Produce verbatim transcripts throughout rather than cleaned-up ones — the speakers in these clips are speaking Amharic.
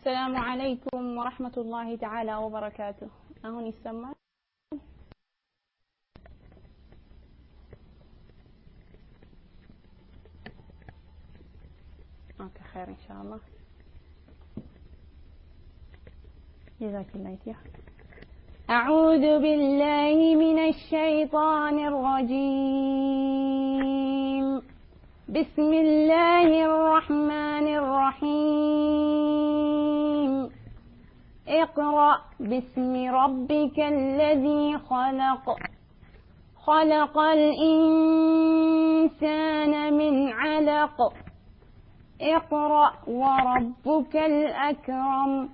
السلام عليكم ورحمة الله تعالى وبركاته. أهون يسمع؟ أوكي خير إن شاء الله. جزاك الله خير. أعوذ بالله من الشيطان الرجيم. بسم الله الرحمن الرحيم. اقرأ باسم ربك الذي خلق خلق الإنسان من علق اقرأ وربك الأكرم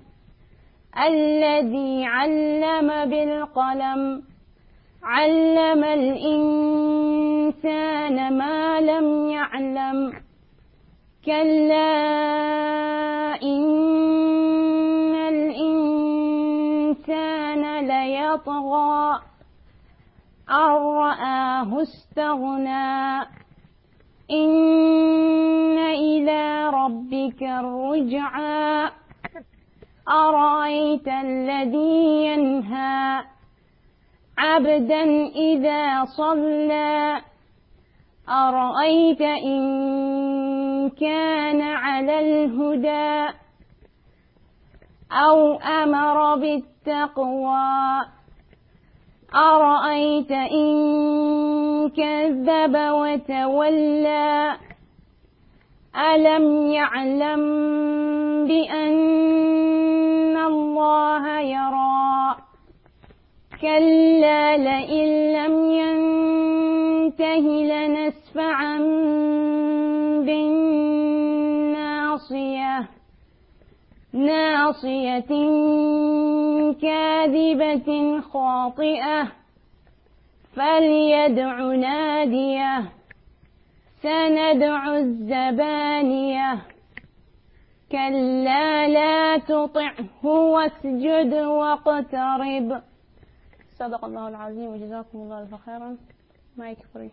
الذي علم بالقلم علم الإنسان ما لم يعلم كلا إن الإنسان ليطغى أن رآه استغنى إن إلى ربك الرجعى أرأيت الذي ينهى عبدا إذا صلى أرأيت إن كان على الهدى أو أمر بالتقوى أرأيت إن كذب وتولى ألم يعلم بأن الله يرى كلا لئن لم ينته لنسفعا بالناصية ناصية كاذبة خاطئة فليدع ناديه سندع الزبانية كلا لا تطعه واسجد واقترب. صدق الله العظيم وجزاكم الله خيرا. ما يكفري.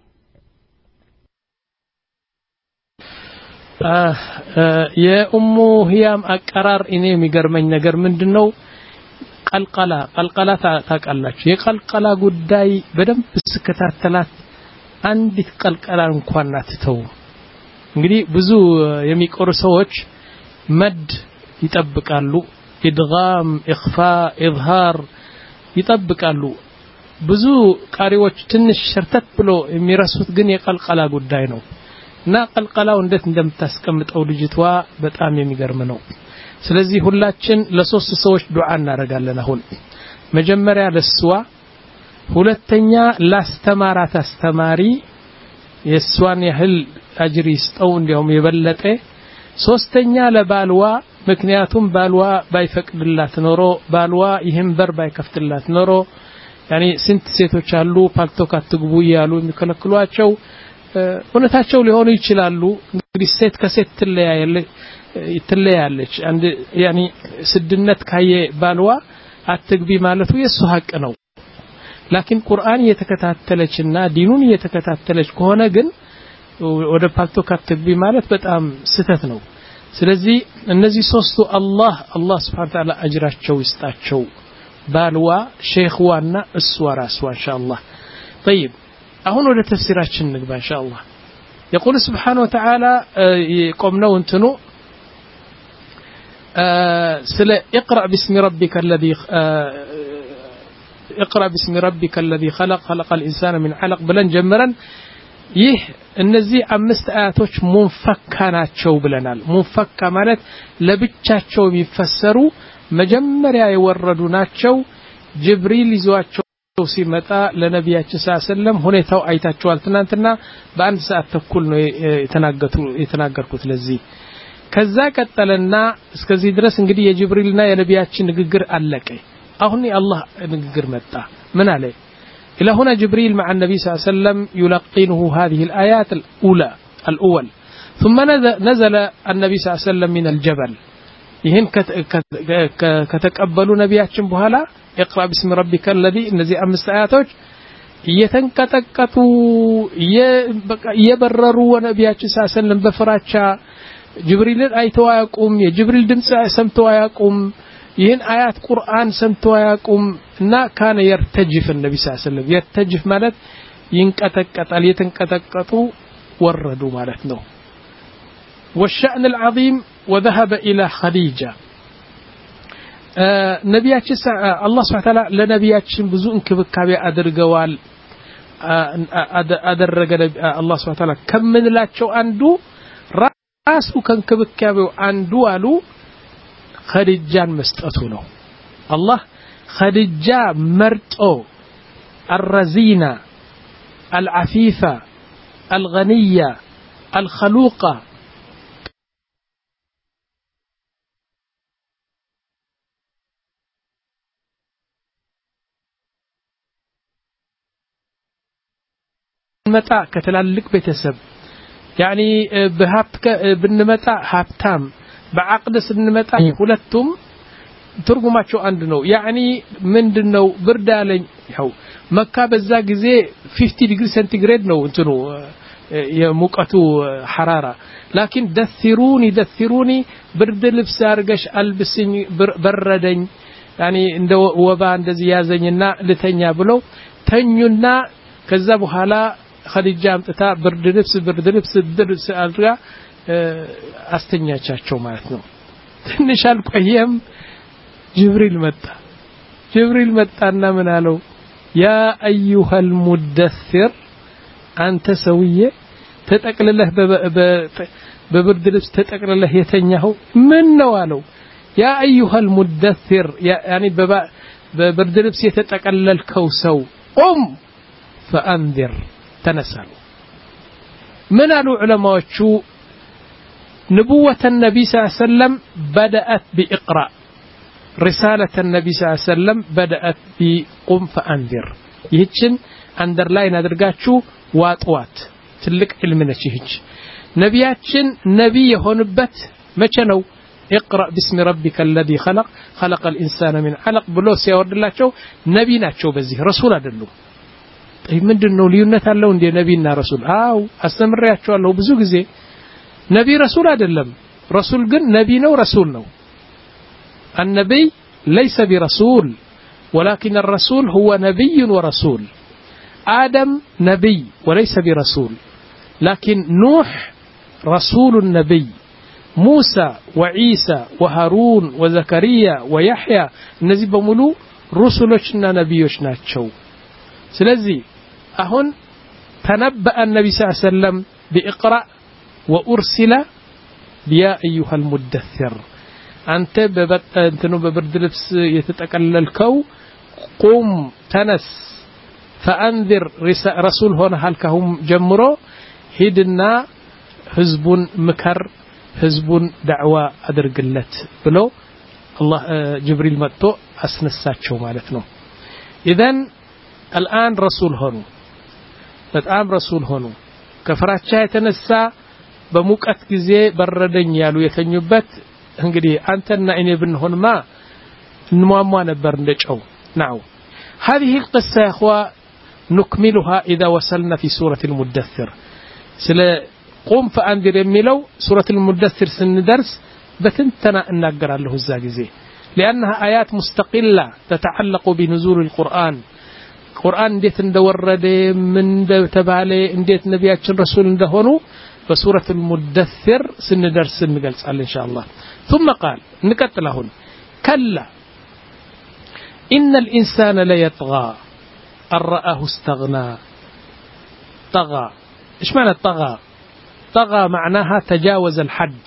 የኡሙ ሂያም አቀራር እኔ የሚገርመኝ ነገር ምንድነው ቀልቀላ ቀልቀላ ታቃላችሁ የቀልቀላ ጉዳይ በደንብ ስከታተላት አንዲት ቀልቀላ እንኳን አትተው እንግዲህ ብዙ የሚቆሩ ሰዎች መድ ይጠብቃሉ ኢድጋም ኢኽፋ ኢዝሃር ይጠብቃሉ ብዙ ቃሪዎች ትንሽ ሸርተት ብሎ የሚረሱት ግን የቀልቀላ ጉዳይ ነው እና ቀልቀላው እንዴት እንደምታስቀምጠው ልጅቷ በጣም የሚገርም ነው ስለዚህ ሁላችን ለሶስት ሰዎች ዱዓ እናደርጋለን አሁን መጀመሪያ ለስዋ ሁለተኛ ላስተማራት አስተማሪ የሷን ያህል አጅር ይስጠው እንዲያውም የበለጠ ሶስተኛ ለባልዋ ምክንያቱም ባልዋ ባይፈቅድላት ኖሮ ባልዋ ይህን በር ባይከፍትላት ኖሮ ያኒ ስንት ሴቶች አሉ ፓልቶክ አትግቡ ይያሉ የሚከለክሏቸው እውነታቸው ሊሆኑ ይችላሉ እንግዲህ ሴት ከሴት ትለያያለች ትለያያለች አንድ ያኒ ስድነት ካየ ባልዋ አትግቢ ማለቱ የሱ ሐቅ ነው ላኪን ቁርአን የተከታተለችና ዲኑን የተከታተለች ከሆነ ግን ወደ ፓልቶክ አትግቢ ማለት በጣም ስተት ነው ስለዚህ እነዚህ ሶስቱ አላህ አላህ Subhanahu Wa Ta'ala አጅራቸው ይስጣቸው ባልዋ ሼኽዋና እሷ ራስዋ ኢንሻአላህ طيب አሁን ወደ ተፍሲራችን ንግባ ኢንሻአላህ يقول سبحانه وتعالى يقومنا وانتنو سلا اقرأ باسم ربك الذي اقرأ باسم ربك الذي خلق خلق الإنسان من علق بلن جمرا ይህ እነዚህ አምስት አያቶች ሙንፈካ ናቸው ብለናል ሙንፈካ ማለት ለብቻቸው የሚፈሰሩ መጀመሪያ የወረዱ ናቸው ጅብሪል ይዟቸው ሲመጣ ለነብያችን ሰለላሁ ሁኔታው አይታቸዋል ትናንትና በአንድ ሰዓት ተኩል ነው የተናገቱ የተናገርኩት ለዚህ ከዛ ቀጠለና እስከዚህ ድረስ እንግዲህ የጅብሪልና የነብያችን ንግግር አለቀ አሁን የአላህ ንግግር መጣ ምን አለ إلى هنا جبريل مع النبي صلى الله عليه وسلم يلقنه هذه الآيات الأولى الأول ثم نزل النبي صلى الله عليه وسلم من الجبل يهن كتقبلوا نبياتهم بهلا اقرأ باسم ربك الذي الذي أمس آياتك يتنكتكتوا يبرروا نبياتهم صلى الله عليه وسلم بفراتشا ጅብሪልን አይተው አያውቁም የጅብሪል ድምጽ ሰምተው አያውቁም ይህን አያት ቁርአን ሰምተው አያውቁም እና ካነ يرتجف النبي صلى الله عليه وسلم يرتجف ማለት ይንቀጠቀጣል የተንቀጠቀጡ ወረዱ ማለት ነው والشأن العظيم وذهب إلى خديجة ነቢያችን አላህ Subhanahu Wa Ta'ala ለነቢያችን ብዙ እንክብካቤ አድርገዋል አደረገ አላህ Subhanahu Wa Ta'ala ከምንላቸው አንዱ ራሱ ከእንክብካቤው አንዱ አሉ خديجان መስጠቱ ነው አላህ خديجة መርጦ الرزينة العفيفة الغنية الخلوقة መጣ ከተላልቅ ቤተሰብ يعني بهابك بنمጣ ሀብታም بعقد ስንመጣ ሁለቱም ትርጉማቸው አንድ ነው يعني ምንድነው ብርድ አለኝ ያው መካ በዛ ጊዜ fifty degree centigrade ነው እንትኑ የሙቀቱ حرارة لكن دثروني دثروني برد ልብስ አርገሽ አልብስኝ በረደኝ يعني እንደ ወባ እንደዚህ ያዘኝና ልተኛ ብለው ተኙና ከዛ በኋላ خديجة አምጥታ ብርድ ልብስ ብርድ ልብስ ድርስ አድርጋ አስተኛቻቸው ማለት ነው ትንሽ አልቆየም ጅብሪል መጣ ጅብሪል መጣና ምን አለው ያ ايها المدثر አንተ ሰውዬ ተጠቅልለህ በብርድ ልብስ ተጠቅልለህ የተኛው ምን ነው አለው ያ ايها المدثر يعني በብርድ ልብስ የተጠቀለልከው ሰው ቁም فانذر تنسلوا من العلماء شو نبوة النبي صلى الله عليه وسلم بدأت بإقرأ رسالة النبي صلى الله عليه وسلم بدأت بقم فأنذر يهجن أندر لاين أدرقات شو وات وات تلك علمنا شهج نبياتشن نبي هنبت ما كانوا اقرأ باسم ربك الذي خلق خلق الإنسان من علق بلوس يا ورد الله شو نبينا شو بزيه رسول أدلو طيب ምንድነው ልዩነት አለው እንደ ነብይና ረሱል አው አስተምሪያቸዋለሁ ብዙ ጊዜ ነብይ ረሱል አይደለም ረሱል ግን ነብይ ነው ረሱል ነው النبي ليس برسول ولكن الرسول هو نبي ورسول آدم نبي وليس برسول لكن نوح رسول النبي موسى وعيسى وهارون وزكريا ويحيى እነዚህ በሙሉ رسلنا نبيዎች ናቸው ስለዚህ አሁን تنبأ النبي صلى الله عليه وسلم بإقرأ وأرسل يا أيها المدثر أنت ببتنو ببرد لبس يتتقللكو قم تنس فأنذر رسول هنا هلكهم جمرو هدنا حزب مكر حزب دعوة أدرقلت بلو الله جبريل متو أسنساتشو مالتنو إذن الآن رسول هنو الآن رسول هنو كفراتشا يتنسى بموقت ጊዜ በረደኝ ያሉ የተኙበት እንግዲህ አንተና እኔ ብንሆን ማ እንሟሟ ነበር እንደጨው ናው هذه القصة يا اخوة نكملها إذا وصلنا في سورة المدثر سلا قم فأنذر የሚለው سورة المدثر سندرس بتنتنا እናገራለሁ እዛ ጊዜ لأنها آيات مستقلة تتعلق بنزول القرآن قرآن እንዴት እንደወረደ ምን እንደተባለ እንዴት ነቢያችን ረሱል እንደሆኑ بسورة المدثر سندرس نقلصال إن شاء الله ثم قال نكتلهن كلا إن الإنسان ليطغى أن رآه استغنى طغى إيش معنى طغى طغى معناها تجاوز الحد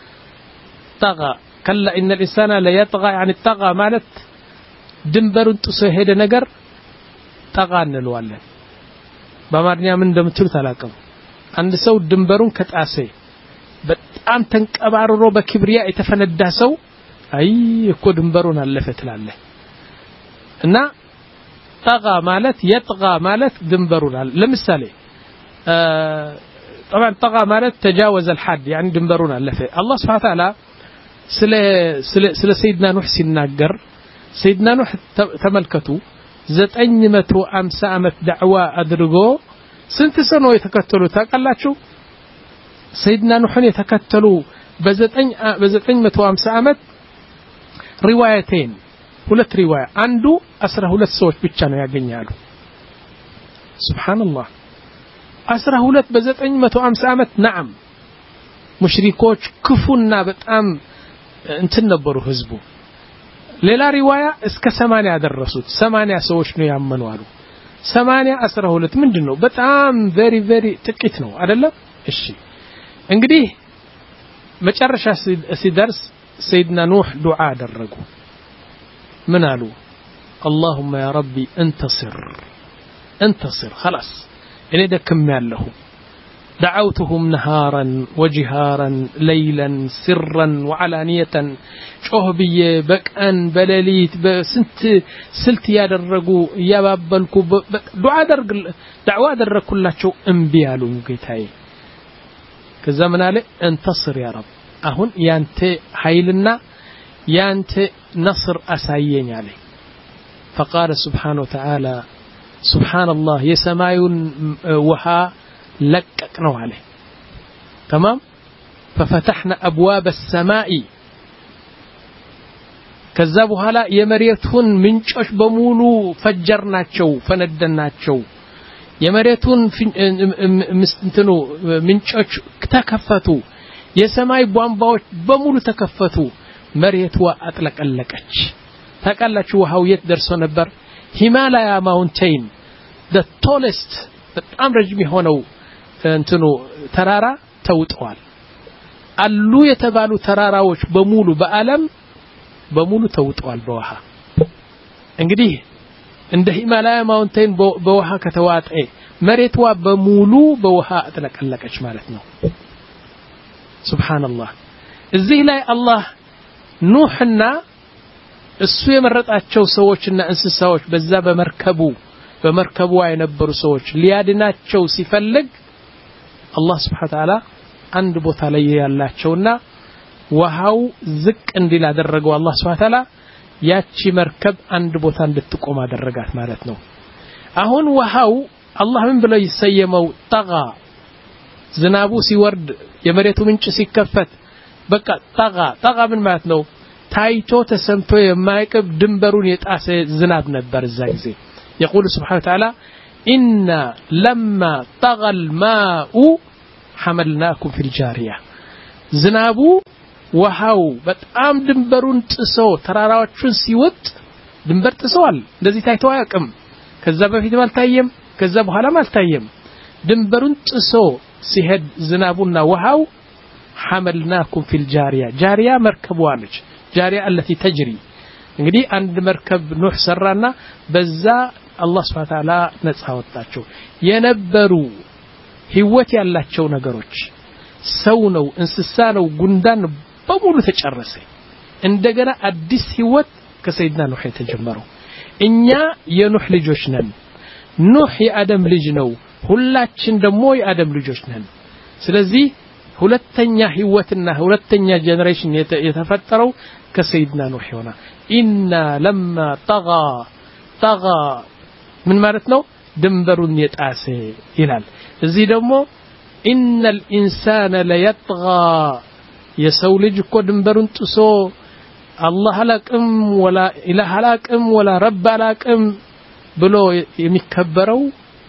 طغى كلا إن الإنسان ليطغى يعني طغى مالت دنبر تسهد نجر طغى نلوالن بمارنيا من دمتل ثلاثة አንድ ሰው ድንበሩን ከጣሰ በጣም ተንቀባርሮ በክብሪያ የተፈነዳ ሰው አይ እኮ ድንበሩን አለፈ ትላለህ እና ጠጋ ማለት የጥጋ ማለት ድንበሩን አለ ለምሳሌ طبعا طغى ማለት تجاوز الحد يعني ድንበሩን አለፈ الله سبحانه وتعالى ስለ ስለ ሰይድና ኑህ ሲናገር ሰይድና ኑህ ተመልከቱ ዘጠኝ መቶ ሃምሳ አመት ዳዕዋ አድርጎ ስንት ሰው የተከተሉ ታውቃላችሁ ሰይድና ኑህን የተከተሉ በዘጠኝ በዘጠኝ መቶ ሃምሳ ዓመት ሪዋያቴን ሁለት ሪዋያ አንዱ አስራ ሁለት ሰዎች ብቻ ነው ያገኛሉ ሱብሃንአላህ አስራ ሁለት በዘጠኝ መቶ ሃምሳ ዓመት نعم ሙሽሪኮች ክፉና በጣም እንትን ነበሩ ህዝቡ ሌላ ሪዋያ እስከ ሰማንያ ያደረሱት ሰማንያ ሰዎች ነው ያመኑ አሉ ሰማንያ አስራ ሁለት ምንድነው በጣም very very ጥቂት ነው አይደለም እሺ እንግዲህ መጨረሻ ሲደርስ سيدنا نوح ዱዓ አደረጉ ምን አሉ اللهم يا ربي انتصر انتصر خلاص እኔ ደክም ያለሁ دعوتهم نهارا وجهارا ليلا سرا وعلانية شوهبي بكأن بلاليت بسنت سلت يادرقو يابابلكو دعاء درق دعوة درق كلها شو انبيالو يقيتاي كزمن علي انتصر يا رب اهون يانتي حيلنا يانتي نصر اسايين علي فقال سبحانه وتعالى سبحان الله يسمايون وها لققنا عليه تمام ففتحنا أبواب السماء كذبوا هلا يمريتون منچوش بمولو فجرناچو فندناچو يمريتون مستنتنو منچوش تكفتو የሰማይ ቧንቧዎች በሙሉ ተከፈቱ መሬቷ አጥለቀለቀች ታቃላችሁ ውሃው የት ደርሶ ነበር ሂማላያ ማውንቴን the tallest በጣም ረጅም የሆነው እንትኑ ተራራ ተውጧል አሉ የተባሉ ተራራዎች በሙሉ በአለም በሙሉ ተውጧል በውሃ እንግዲህ እንደ ሂማላያ ማውንቴን በውሃ ከተዋጠ መሬቷ በሙሉ በውሃ አጥለቀለቀች ማለት ነው ሱብሃንአላህ እዚህ ላይ አላህ ኑህና እሱ የመረጣቸው ሰዎችና እንስሳዎች በዛ በመርከቡ በመርከቡ የነበሩ ሰዎች ሊያድናቸው ሲፈልግ አላህ Subhanahu Wa Ta'ala አንድ ቦታ ላይ ያላቸውና ውሃው ዝቅ እንዲል አደረገው አላህ Subhanahu Wa Ta'ala ያቺ መርከብ አንድ ቦታ እንድትቆም አደረጋት ማለት ነው አሁን ውሃው አላህ ምን ብለው ይሰየመው ጠጋ ዝናቡ ሲወርድ የመሬቱ ምንጭ ሲከፈት በቃ ጠጋ ጠጋ ምን ማለት ነው ታይቶ ተሰምቶ የማይቀብ ድንበሩን የጣሰ ዝናብ ነበር እዛ ጊዜ يقول سبحانه وتعالى إنا لما طغى الماء حملناكم في الجارية زنابو وهاو بتأم دنبرون تسو تراراوچون سيوت دنبر تسوال እንደዚህ ታይቶ አያውቅም ከዛ በፊት ማልታየም ከዛ በኋላ ማልታየም ድንበሩን ጥሶ ሲሄድ ዝናቡና ውሃው حملناكم في الجارية جارية مركبዋ ነች جارية التي تجري እንግዲህ አንድ መርከብ ኑህ ሰራና በዛ አላህ Subhanahu Wa Ta'ala ነፃ ወጣቸው የነበሩ ህይወት ያላቸው ነገሮች ሰው ነው እንስሳ ነው ጉንዳን በሙሉ ተጨረሰ እንደገና አዲስ ህይወት ከሰይድና ኑህ የተጀመረው እኛ የኑህ ልጆች ነን ኑህ የአደም ልጅ ነው ሁላችን ደግሞ የአደም ልጆች ነን ስለዚህ ሁለተኛ ህይወትና ሁለተኛ ጄነሬሽን የተፈጠረው ከሰይድና ኑህ ሆና ኢና ለማ ጠጋ ጠጋ ምን ማለት ነው ድንበሩን የጣሰ ይላል እዚህ ደግሞ ኢነል ኢንሳነ ለየጥጋ የሰው ልጅ እኮ ድንበሩን ጥሶ አላህ አላቅም ወላ ኢላህ አላቅም ወላ ረብ አላቅም ብሎ የሚከበረው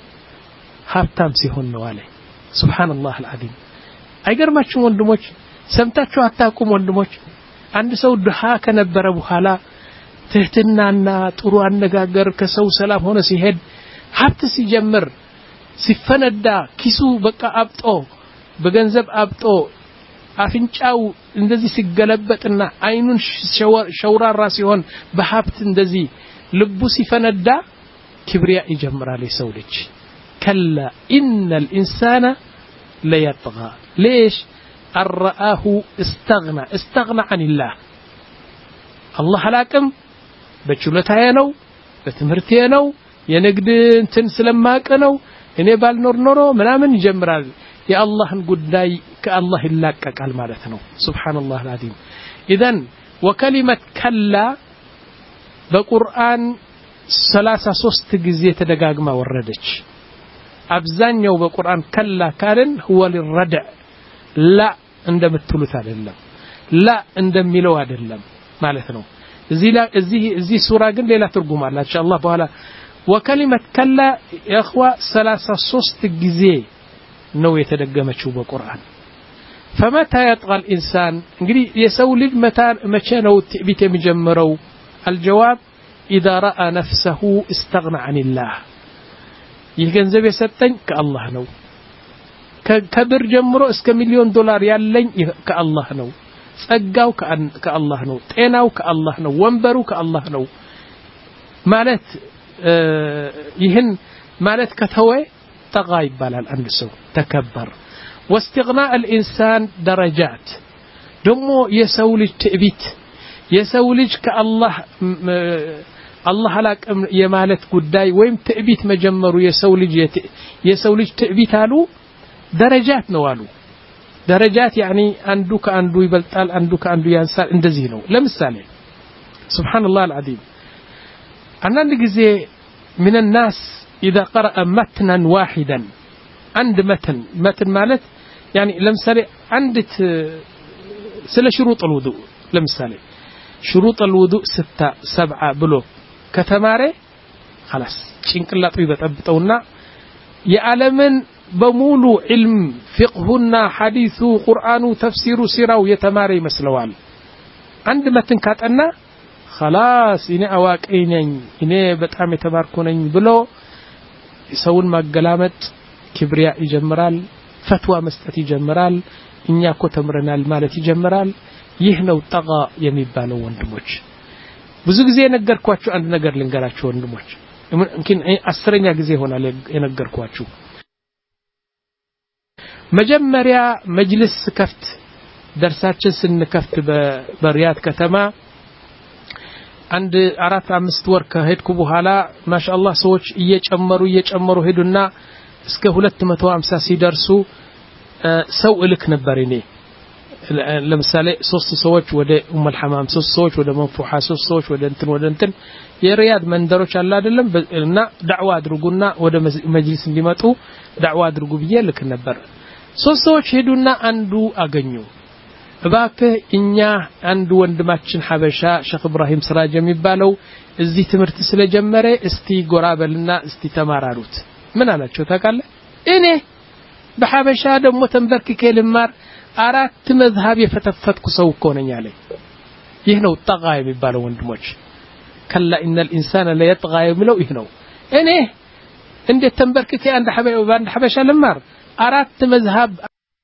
ሀብታም ሲሆን ነው አለ ሱብሃንአላህ አልዓዚም አይገርማችሁም ወንድሞች ሰምታችሁ አታቁም ወንድሞች አንድ ሰው ድሃ ከነበረ በኋላ ትህትናና ጥሩ አነጋገር ከሰው ሰላም ሆነ ሲሄድ ሀብት ሲጀምር ሲፈነዳ ኪሱ በቃ አብጦ በገንዘብ አብጦ አፍንጫው እንደዚህ ሲገለበጥና አይኑን ሸውራራ ሲሆን በሀብት እንደዚህ ልቡ ሲፈነዳ ክብሪያ ይጀምራል የሰው ልጅ ከላ ኢነል ኢንሳነ ለየጥጋ ليش الرآه استغنى استغنى عن الله الله ላቅም በችሎታዬ ነው በትምህርቴ ነው የንግድ እንትን ስለማቀ ነው እኔ ባልኖር ኖሮ ምናምን ይጀምራል የአላህን ጉዳይ ከአላህ ይላቀቃል ማለት ነው ሱብሃንአላህ አልዓዚም ኢዘን ወከሊመት ከላ በቁርአን ሰላሳ ሶስት ጊዜ ተደጋግማ ወረደች አብዛኛው በቁርአን ከላ ካልን هو للردع لا እንደምትሉት አይደለም ላ እንደሚለው አይደለም ማለት ነው እዚህ ላይ እዚህ እዚህ ሱራ ግን ሌላ ትርጉም አለ ኢንሻአላህ በኋላ ወከሊመት ከላ ያخوا ثلاثة وثلاثين ጊዜ ነው የተደገመችው በቁርአን فمتى يطغى الانسان እንግዲህ የሰው ልጅ መቼ ነው ትዕቢት የሚጀምረው الجواب اذا راى نفسه استغنى عن الله ይህ ገንዘብ የሰጠኝ ከአላህ ነው ከብር ጀምሮ እስከ ሚሊዮን ዶላር ያለኝ ከአላህ ነው ጸጋው ከአላህ ነው ጤናው ከአላህ ነው ወንበሩ ከአላህ ነው ማለት ይህን ማለት ከተወ ጠጋ ይባላል አንድ ሰው ተከበር واستغناء الانسان درجات ደሞ የሰው ልጅ ትዕቢት የሰው ልጅ ከአላህ አላህ አላቀም የማለት ጉዳይ ወይም ትዕቢት መጀመሩ የሰው ልጅ የሰው ልጅ ትዕቢት አሉ درجات ነው አሉ درجات يعني አንዱ ከአንዱ ይበልጣል አንዱ ከአንዱ ያንሳል እንደዚህ ነው ለምሳሌ سبحان الله العظيم አንዳንድ ጊዜ من الناس اذا قرأ متنا واحدا عند متن متن ማለት يعني ለምሳሌ አንዲት ስለ شروط الوضوء ለምሳሌ شروط الوضوء ستة سبعة ብሎ ከተማረ خلاص ጭንቅላቱ ይበጠብጠውና የዓለምን በሙሉ علم فقهنا حديث قرآن تفسير سيراو የተማረ ይመስለዋል አንድ መትን ካጠና خلاص እኔ አዋቂ ነኝ እኔ በጣም የተማርኩ ነኝ ብሎ ሰውን ማገላመጥ ክብሪያ ይጀምራል ፈትዋ መስጠት ይጀምራል እኛ እኮ ተምረናል ማለት ይጀምራል ይህ ነው ጠጋ የሚባለው ወንድሞች ብዙ ጊዜ የነገርኳችሁ አንድ ነገር ልንገራችሁ ወንድሞች እንኪን አስረኛ ጊዜ ሆናል የነገርኳችሁ መጀመሪያ መጅልስ ከፍት ደርሳችን ስንከፍት በሪያድ ከተማ አንድ አራት አምስት ወር ከሄድኩ በኋላ ማሻአላህ ሰዎች እየጨመሩ እየጨመሩ ሄዱና እስከ ሁለት መቶ ሃምሳ ሲደርሱ ሰው እልክ ነበር እኔ ለምሳሌ ሶስት ሰዎች ወደ ኡም አልሐማም ሶስት ሰዎች ወደ መንፉሃ ሶስት ሰዎች ወደ እንትን ወደ እንትን የሪያድ መንደሮች አለ አይደለም እና ዳዕዋ አድርጉና ወደ መጅሊስ እንዲመጡ ዳዕዋ አድርጉ ብዬ ልክ ነበር ሶስት ሰዎች ሄዱና አንዱ አገኙ እባክህ እኛ አንድ ወንድማችን ሐበሻ ሼክ ኢብራሂም ስራጅ የሚባለው እዚህ ትምህርት ስለጀመረ እስቲ ጎራበልና እስቲ ተማራሩት ምን አላቸው ታውቃለህ እኔ በሐበሻ ደግሞ ተንበርክኬ ልማር አራት መዝሐብ የፈተፈትኩ ሰው እኮ ነኝ አለኝ ይህ ነው ጠጋ የሚባለው ወንድሞች ከላ ኢነል ኢንሳን ለየጥጋ የሚለው ይህ ነው እኔ እንዴት ተንበርክኬ አንድ ሐበሻ አንድ ሐበሻ ልማር አራት መዝሐብ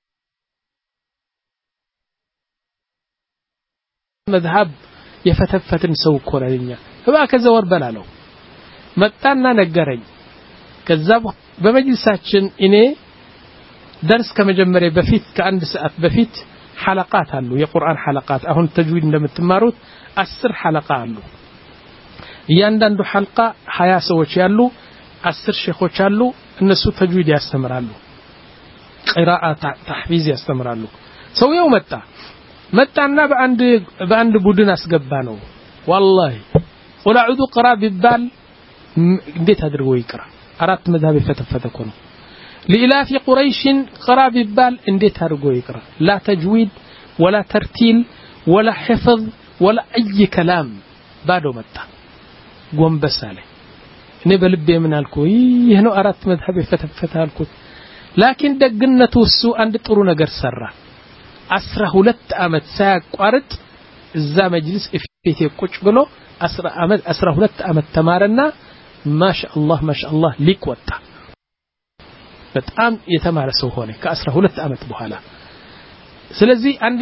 መዝሐብ የፈተፈትን ሰው እኮ ነኝ እባክህ ዘወር በላለው መጣና ነገረኝ ከዛ በመጅልሳችን እኔ درس ከመጀመሪያ በፊት ከአንድ ሰዓት በፊት ሐለቃት አሉ የቁርአን ሐለቃት አሁን ተጅዊድ እንደምትማሩት አስር ሐለቃ አሉ እያንዳንዱ ሐልቃ ሀያ ሰዎች ያሉ አስር ሼኾች አሉ እነሱ ተጅዊድ ያስተምራሉ ቂራአት ተህፊዝ ያስተምራሉ ሰውየው መጣ መጣና በአንድ በአንድ ቡድን አስገባ ነው والله ቁል አዑዙ ቅራ ቢባል እንዴት አድርጎ ይቅራ አራት መዝሐብ ይፈተፈተኮ ነው لإلاف قريش قراب البال انديت هرقو يقرأ لا تجويد ولا ترتيل ولا حفظ ولا أي كلام بادو متى قوم بس عليه نبلبي من الكو يهنو أرات مذهبي فتفتها الكو لكن دقنة السوء عند طرونا قرسرة أسره لت أمد ساق وارد الزا مجلس افيتي كوش بلو أسره أمد أسره لت أمد تمارنا ما شاء الله ما شاء الله ليك وطا በጣም የተማረ ሰው ሆነ ከአስራ ሁለት አመት በኋላ ስለዚህ አንድ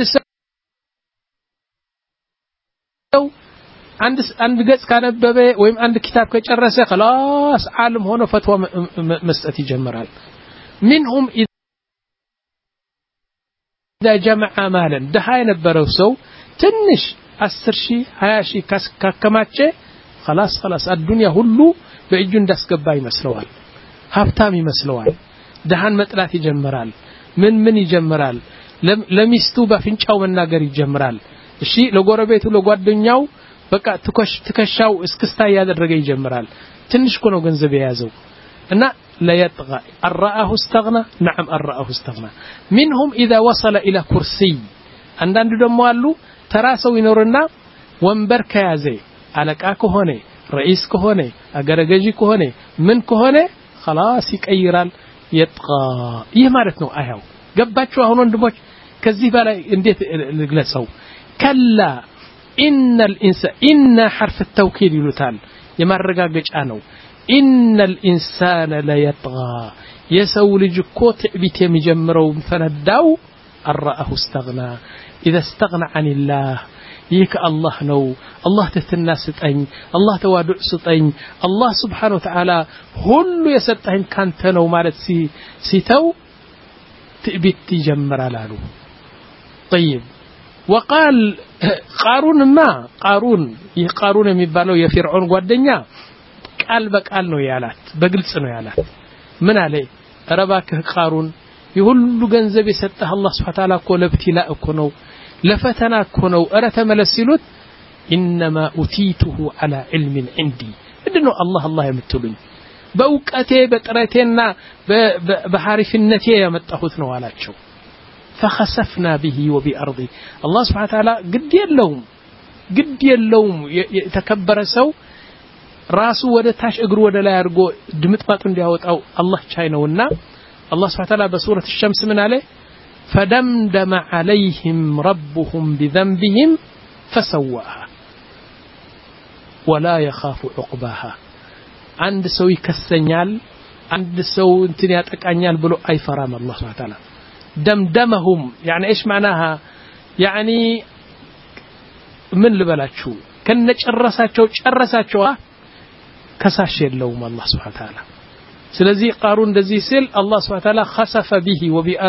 ሰው አንድ አንድ ገጽ ካነበበ ወይም አንድ ኪታብ ከጨረሰ خلاص ዓለም ሆኖ ፈትዋ መስጠት ይጀምራል منهم اذا جمع مالا ደሃ የነበረው ሰው ትንሽ አስር ሺህ ሃያ ሺህ ካከማቸ خلاص خلاص الدنيا ሁሉ በእጁ እንዳስገባ ይመስለዋል ሀብታም ይመስለዋል ደሃን መጥላት ይጀምራል ምን ምን ይጀምራል ለሚስቱ በፍንጫው መናገር ይጀምራል እሺ ለጎረቤቱ ለጓደኛው በቃ ትከሽ ትከሻው እስክስታ ያደረገ ይጀምራል ትንሽ እኮ ነው ገንዘብ የያዘው እና لا يطغى الرآه استغنى نعم الرآه استغنى منهم إذا وصل إلى كرسي عندنا دمو قالوا تراسو ينورنا ወንበር ከያዘ አለቃ ከሆነ رئيس ከሆነ አገረገጂ ከሆነ ምን ከሆነ خلاص ይቀይራል يطغى ይህ ማለት ነው አያው ገባችሁ አሁን ወንድሞች ከዚህ በላይ እንዴት ልግለጸው ከላ ان الانسان ان حرف التوكيد ይሉታል የማረጋገጫ ነው ان الانسان لا يطغى የሰው ልጅ እኮ ትዕቢት የሚጀምረው ፈነዳው الرأه استغنى اذا استغنى عن الله ይህ ከአላህ ነው አላህ ትህትና ስጠኝ አላህ ተዋዱዕ ስጠኝ አላህ Subhanahu Wa Ta'ala ሁሉ የሰጠኝ ካንተ ነው ማለት ሲተው ትዕቢት ይጀምራል አሉ طيب وقال قارون ما قارون ይህ قارون የሚባለው የፊርዖን ጓደኛ ቃል በቃል ነው ያላት በግልጽ ነው ያላት ምን አለ ረባከህ قارون ይሁሉ ገንዘብ የሰጠህ አላህ Subhanahu Wa Ta'ala እኮ ለብትላ እኮ ነው لفتنا كونو أرى ملسلوت إنما أتيته على علم عندي إنه الله الله يمتلون بوقته بطريتنا بحارف النتي يمتحوتنا على شو فخسفنا به وبأرضه الله سبحانه وتعالى قد يلوم قد يلوم يتكبر سو راسه ودا تاش اغرو ودا لا يرغو دمطماطو እንዲያወጣው الله ቻይነውና الله سبحانه وتعالى بسورة الشمس من عليه فدمدم عليهم ربهم بذنبهم فسواها ولا يخاف عقباها عند سو يكسنيال عند سو انتن ياتقانيال بلو اي فرام الله سبحانه وتعالى دمدمهم يعني ايش معناها يعني من لبلاچو كنጨረሳቸው ጨረሳቸው ከሳሽ የለውም الله سبحانه وتعالى ስለዚህ قارون እንደዚህ ሲል الله سبحانه وتعالى خسف به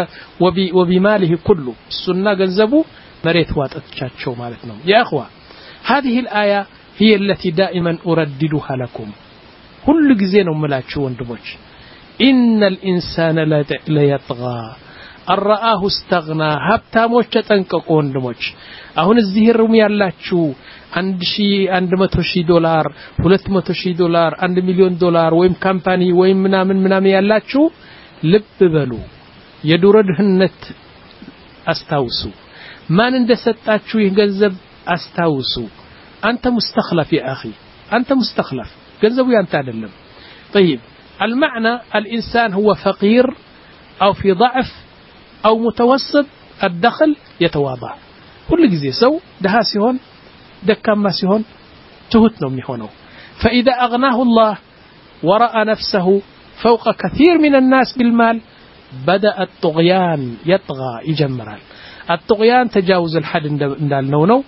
وبماله كله ሱና ገንዘቡ መሬት ዋጠቻቸው ማለት ነው يا اخوا هذه الايه هي التي دائما ارددها لكم كل ጊዜ ነው የምላችሁ ወንድሞች ان الانسان لا يطغى الرآه استغنى ሀብታሞች ተጠንቀቁ ወንድሞች አሁን እዚህ ሩም ያላችሁ አንድ ሺህ አንድ መቶ ሺህ ዶላር ሁለት መቶ ሺህ ዶላር አንድ ሚሊዮን ዶላር ወይም ካምፓኒ ወይም ምናምን ምናምን ያላችሁ ልብ በሉ የዱረድህነት አስታውሱ ማን እንደሰጣችሁ ይገንዘብ አስታውሱ አንተ مستخلف يا اخي انت مستخلف ገንዘቡ ያንተ አይደለም طيب المعنى الانسان هو فقير او في ضعف او متوسط الدخل يتواضع كل ጊዜ ሰው ደሃ ሲሆን دكما سيهون تهتنا ميهونه فإذا أغناه الله ورأى نفسه فوق كثير من الناس بالمال بدأ الطغيان يطغى يجمرال الطغيان تجاوز الحد ندال نونو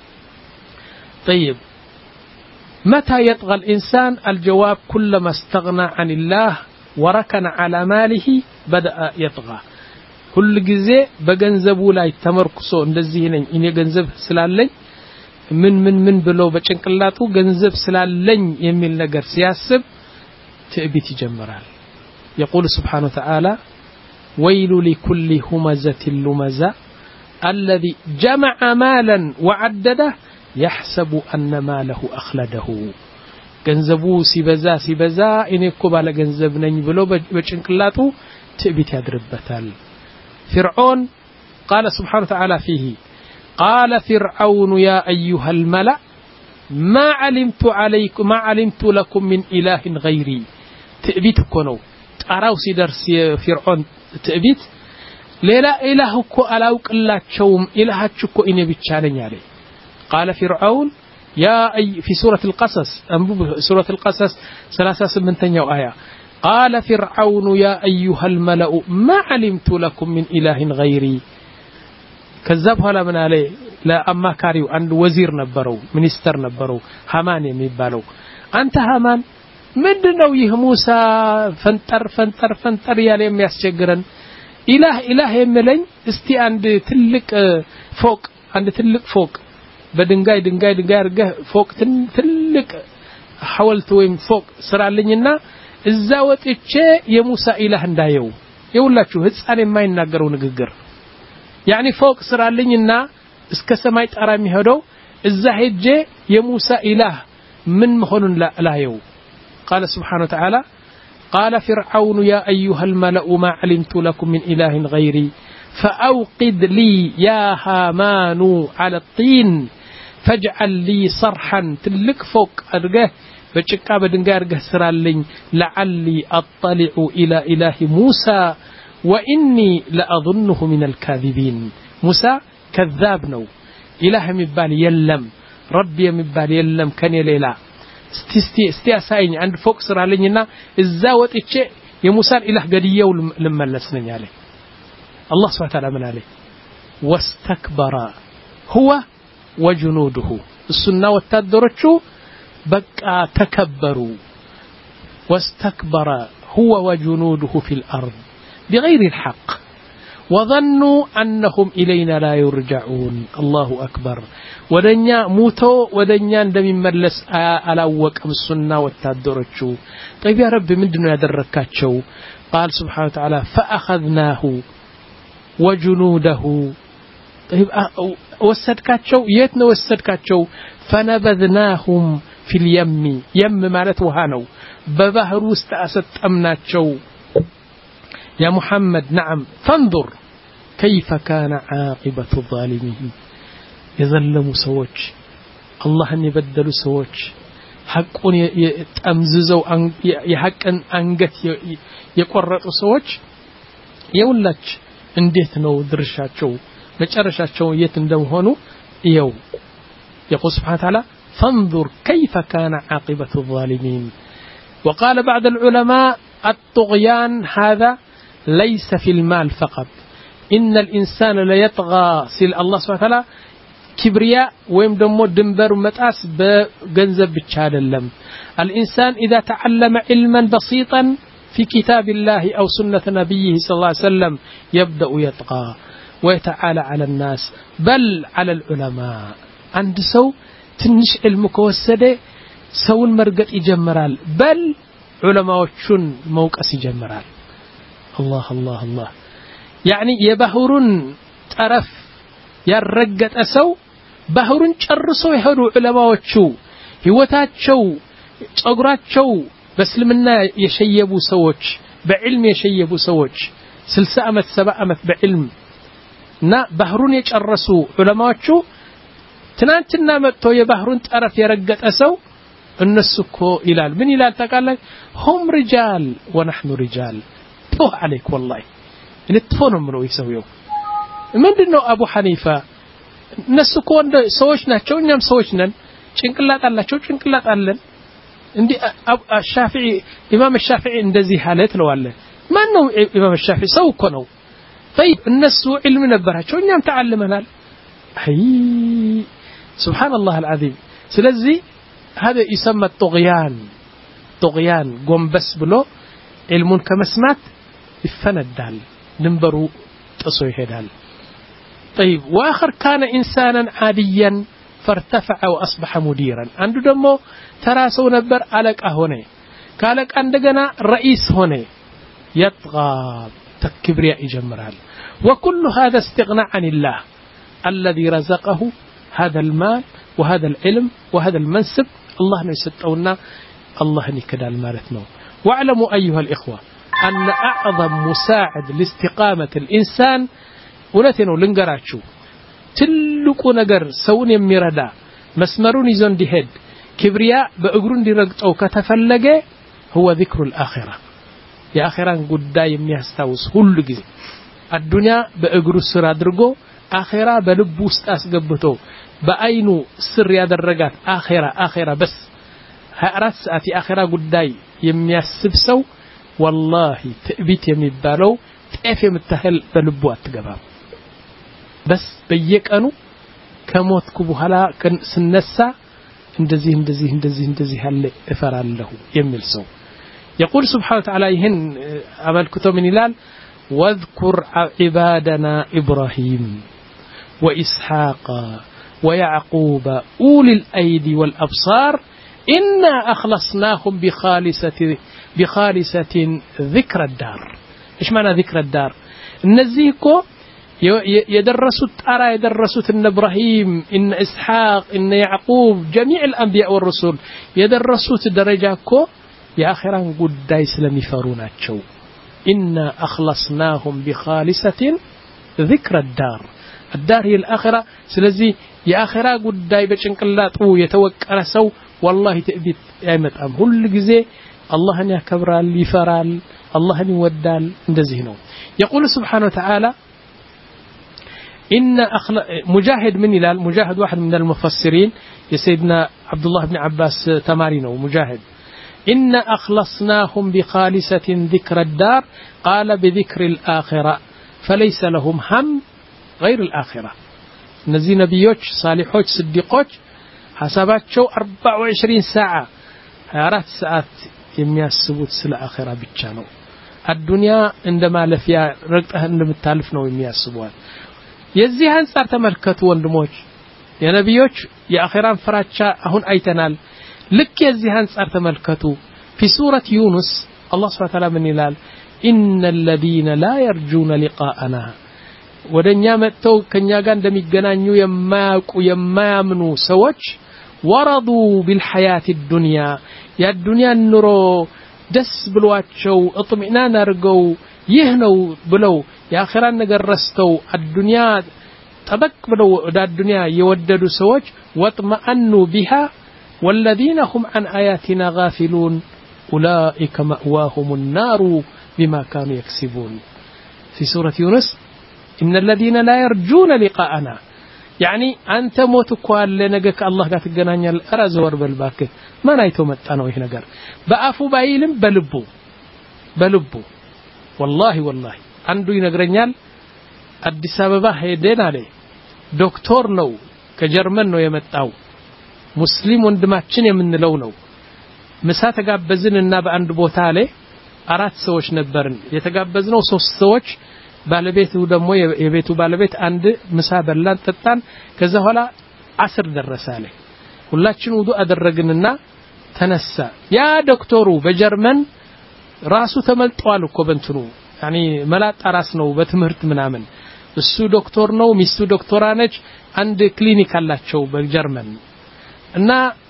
طيب متى يطغى الإنسان الجواب كلما استغنى عن الله وركن على ماله بدأ يطغى كل جزء بجنزبو لا يتمركسو እንደዚህ إن يجنزب سلالي من من من بلو በጭንቅላቱ ገንዘብ ስላለኝ የሚል ነገር ሲያስብ ትዕቢት ይጀምራል يقول سبحانه وتعالى ويل لكل همزة لمزة الذي جمع مالا وعدده يحسب أن ماله أخلده ገንዘቡ ሲበዛ ሲበዛ እኔ እኮ ባለ ገንዘብ ነኝ ብሎ በጭንቅላቱ ትዕቢት ያድርበታል فرعون قال سبحانه وتعالى فيه قال فرعون يا أيها الملأ ما علمت عليكم ما علمت لكم من إله غيري تأبيت كونو تراو سيدرس فرعون تأبيت لا إله كو ألاوك الله تشوم إله تشكو إني بتشالني عليه قال فرعون يا أي في سورة القصص سورة القصص ثلاثة سبنتين آية قال فرعون يا أيها الملأ ما علمت لكم من إله غيري كذب هلا من عليه لا أما كاريو عند وزير نبرو منستر نبرو هامان يميبالو أنت هامان مدنو يه موسى فنتر فنتر فنتر يالي يسجرن إله إله يملين استي عند تلك فوق عند تلك فوق بدنجاي دنجاي دنجاي رجع فوق تلك حاولت وين فوق سرع ليننا الزاوية الشيء يموسى إله ندايو يقول لك شو هتس أنا ما ينقروا نقدر يعني فوق سرع ليننا اسك سمايت أرامي هدو الزاهد جي يموسى إله من مهون لا لا يو قال سبحانه وتعالى قال فرعون يا أيها الملأ ما علمت لكم من إله غيري فأوقد لي يا هامان على الطين فاجعل لي صرحا تلك فوق أرجه بشكا بدنجا أرجه سرالين لعلي أطلع إلى إله موسى وإني لأظنه من الكاذبين. موسى كذاب نو، إله مبال يلم، ربي مبال يلم كان يليلا استي استي أسايني عند فوق سراليننا الزاوت إتشي يموسى إله قدية لما لسنين عليه. الله سبحانه وتعالى من عليه واستكبر هو وجنوده السنة والتدرج بقى تكبروا واستكبر هو وجنوده في الأرض بغير الحق وظنوا أنهم إلينا لا يرجعون. الله أكبر. ودنيا موتو ودنيا دم ملس على وقم السنة والتدرج. طيب يا رب من دنيا دركاتشو؟ قال سبحانه وتعالى فأخذناه وجنوده. طيب وسدكاتشو يتنا وسدكاتشو فنبذناهم في اليم. يم مالت وهانو ببهر استأست أمناتشو. يا محمد نعم فانظر كيف كان عاقبة الظالمين. يظلموا سوج الله أن يبدلوا سوج حقون يتأمززوا يحقن أنقت يقرطوا سوج يولج እንዴት ነው ድርሻቸው መጨረሻቸው የት እንደሆኑ ይው يقول سبحانه وتعالى فانظر كيف كان عاقبة الظالمين. وقال بعض العلماء الطغيان هذا ليس في المال فقط، إن الإنسان لا يطغى سل الله سبحانه وتعالى كبرياء ويم دمو دنبر متاس بجنزب بتشاللم. الإنسان إذا تعلم علما بسيطا في كتاب الله أو سنة نبيه صلى الله عليه وسلم يبدأ يطغى ويتعالى على الناس بل على العلماء. عند سو تنش علمك وسده سو المرقت يجمرال بل علماء شن موقس يجمرال. الله الله الله. يعني يبهرون طرف يرقت أسو بهرون شرسو يهدو علماء شو هوتاتشو ጸጉራቸው በእስልምና የሸየቡ ሰዎች በዕልም የሸየቡ ሰዎች ስልሳ አመት ሰባ አመት በዕልም እና ባህሩን የጨረሱ ዑለማዎቹ ትናንትና መጥቶ የባህሩን ጠረፍ የረገጠ ሰው እነሱ እኮ ይላል ምን ይላል ታውቃለህ? هم رجال ونحن رجال توه عليك والله እንጥፎ ነው ምለው ይሰውየው ምንድነው አቡ ሐኒፋ እነሱ እኮ እንደ ሰዎች ናቸው እኛም ሰዎች ነን ጭንቅላት አላቸው ጭንቅላት አለን እንዴ አሻፊዒ ኢማም አሻፊዒ እንደዚህ ሐለት ነው አለ ማን ነው ኢማም አሻፊዒ ሰው እኮ ነው طيب እነሱ علم ነበራቸው እኛም ተዓልመናል አይ سبحان الله العظيم ስለዚህ هذا يسمى الطغيان طغيان ጎንበስ ብሎ علمون ከመስማት ይፈነዳል ድንበሩ ጥሶ ይሄዳል طيب واخر كان انسانا عاديا فارتفع واصبح مديرا عنده دمو تراسو نبر علقه ሆነ ካለቃ እንደገና رئيس ሆነ يطغى تكبرياء يجمرال وكل هذا استغناء عن الله الذي رزقه هذا المال وهذا العلم وهذا المنصب الله يسطونا الله يكدال مالتنا. واعلموا ايها الاخوه ان اعظم مساعد لاستقامه الانسان ولتنو لنغراچو ትልቁ ነገር ሰውን የሚረዳ መስመሩን ይዞ እንዲሄድ ክብሪያ በእግሩ እንዲረግጠው ከተፈለገ هو ذكر الاخره የአኺራን ጉዳይ የሚያስታውስ ሁሉ ጊዜ አዱንያ በእግሩ ስር አድርጎ አኺራ በልቡ ውስጥ አስገብቶ በአይኑ ስር ያደረጋት አኺራ አኺራ በስ ሃያ አራት ሰዓት የአኺራ ጉዳይ የሚያስብ ሰው والله ትዕቢት የሚባለው ጤፍ የምታህል በልቡ አትገባም بس በየቀኑ ከሞትኩ በኋላ ስነሳ እንደዚህ እንደዚህ እንደዚህ እንደዚህ ያለ እፈራለሁ የሚል ሰው يقول سبحانه وتعالى ይህን አመልክቶ ምን ይላል واذكر عبادنا إبراهيم وإسحاق ويعقوب أولي الأيدي والأبصار إنا أخلصناهم بخالصة بخالصة ذكر الدار. إيش معنى ذكر الدار؟ النزيكو يدرسوا أرى يدرسوا إن إبراهيم إن إسحاق إن يعقوب جميع الأنبياء والرسل يدرسوا درجاكو የአኺራን ጉዳይ ስለሚፈሩ ናቸው إنا أخلصناهم بخالصة ذكر الدار الدار هي الآخرة ስለዚህ የአኺራ ጉዳይ በጭንቅላቱ የተወቀረ ሰው والله ትዕቢት አይመጣም ሁሉ ጊዜ አላህን ያከብራል ይፈራል አላህን ይወዳል እንደዚህ ነው يقول سبحانه وتعالى إن أخل... مجاهد من إلال مجاهد واحد من المفسرين يسيدنا عبد الله بن عباس تمارين ومجاهد إن أخلصناهم بخالصة ذكر الدار قال بذكر الآخرة فليس لهم هم غير الآخرة نزي نبيوش صالحوش صديقوش حساباتشو أربعة وعشرين ساعة أرات ساعات يمياسبوت سل آخرة بتشانو الدنيا عندما لفيا رقتها عندما تالفنا يمياسبوات يزيهن صار تملكتوا وندموش يا نبيوش يا آخران فراتشا أهون أيتنال لك يزيهن صار تملكتوا في سورة يونس الله سبحانه وتعالى من يلال إن الذين لا يرجون لقاءنا ودنيا متو كنيا غان دميغنانيو يمايقو يمايامنو سوچ ورضوا بالحياة الدنيا يا الدنيا النورو دس بلواتشو اطمئنان ارغو يهنو بلو يا اخران ነገር ረስተው الدنيا طبق بلو ወደ الدنيا يوددو سوچ واطمئنوا بها والذين هم عن آياتنا غافلون أولئك مأواهم النار بما كانوا يكسبون في سورة يونس إن الذين لا يرجون لقاءنا يعني أنت موتك لنجك الله قات الجنانيا الأرزور بالباك ما نايتو متانو هنا جر بأفو بايلم بلبو بلبو والله والله عنده ينجرنيال أديس أبابا هيدين عليه دكتور نو كجرمن نو يمتاو مسلم وندماتشين የምንለው ነው ምሳ ተጋበዝንና በአንድ ቦታ ላይ አራት ሰዎች ነበርን የተጋበዝነው ሶስት ሰዎች ባለቤቱ ደግሞ የቤቱ ባለቤት አንድ ምሳ በላን ጠጣን ከዛ ኋላ አስር ደረሳለ ሁላችን ውዱ አደረግንና ተነሳ ያ ዶክተሩ በጀርመን ራሱ ተመልጧል እኮ በእንትኑ يعني መላጣ ራስ ነው በትምህርት ምናምን እሱ ዶክተር ነው ሚስቱ ዶክተራ ነች አንድ ክሊኒክ አላቸው በጀርመን እና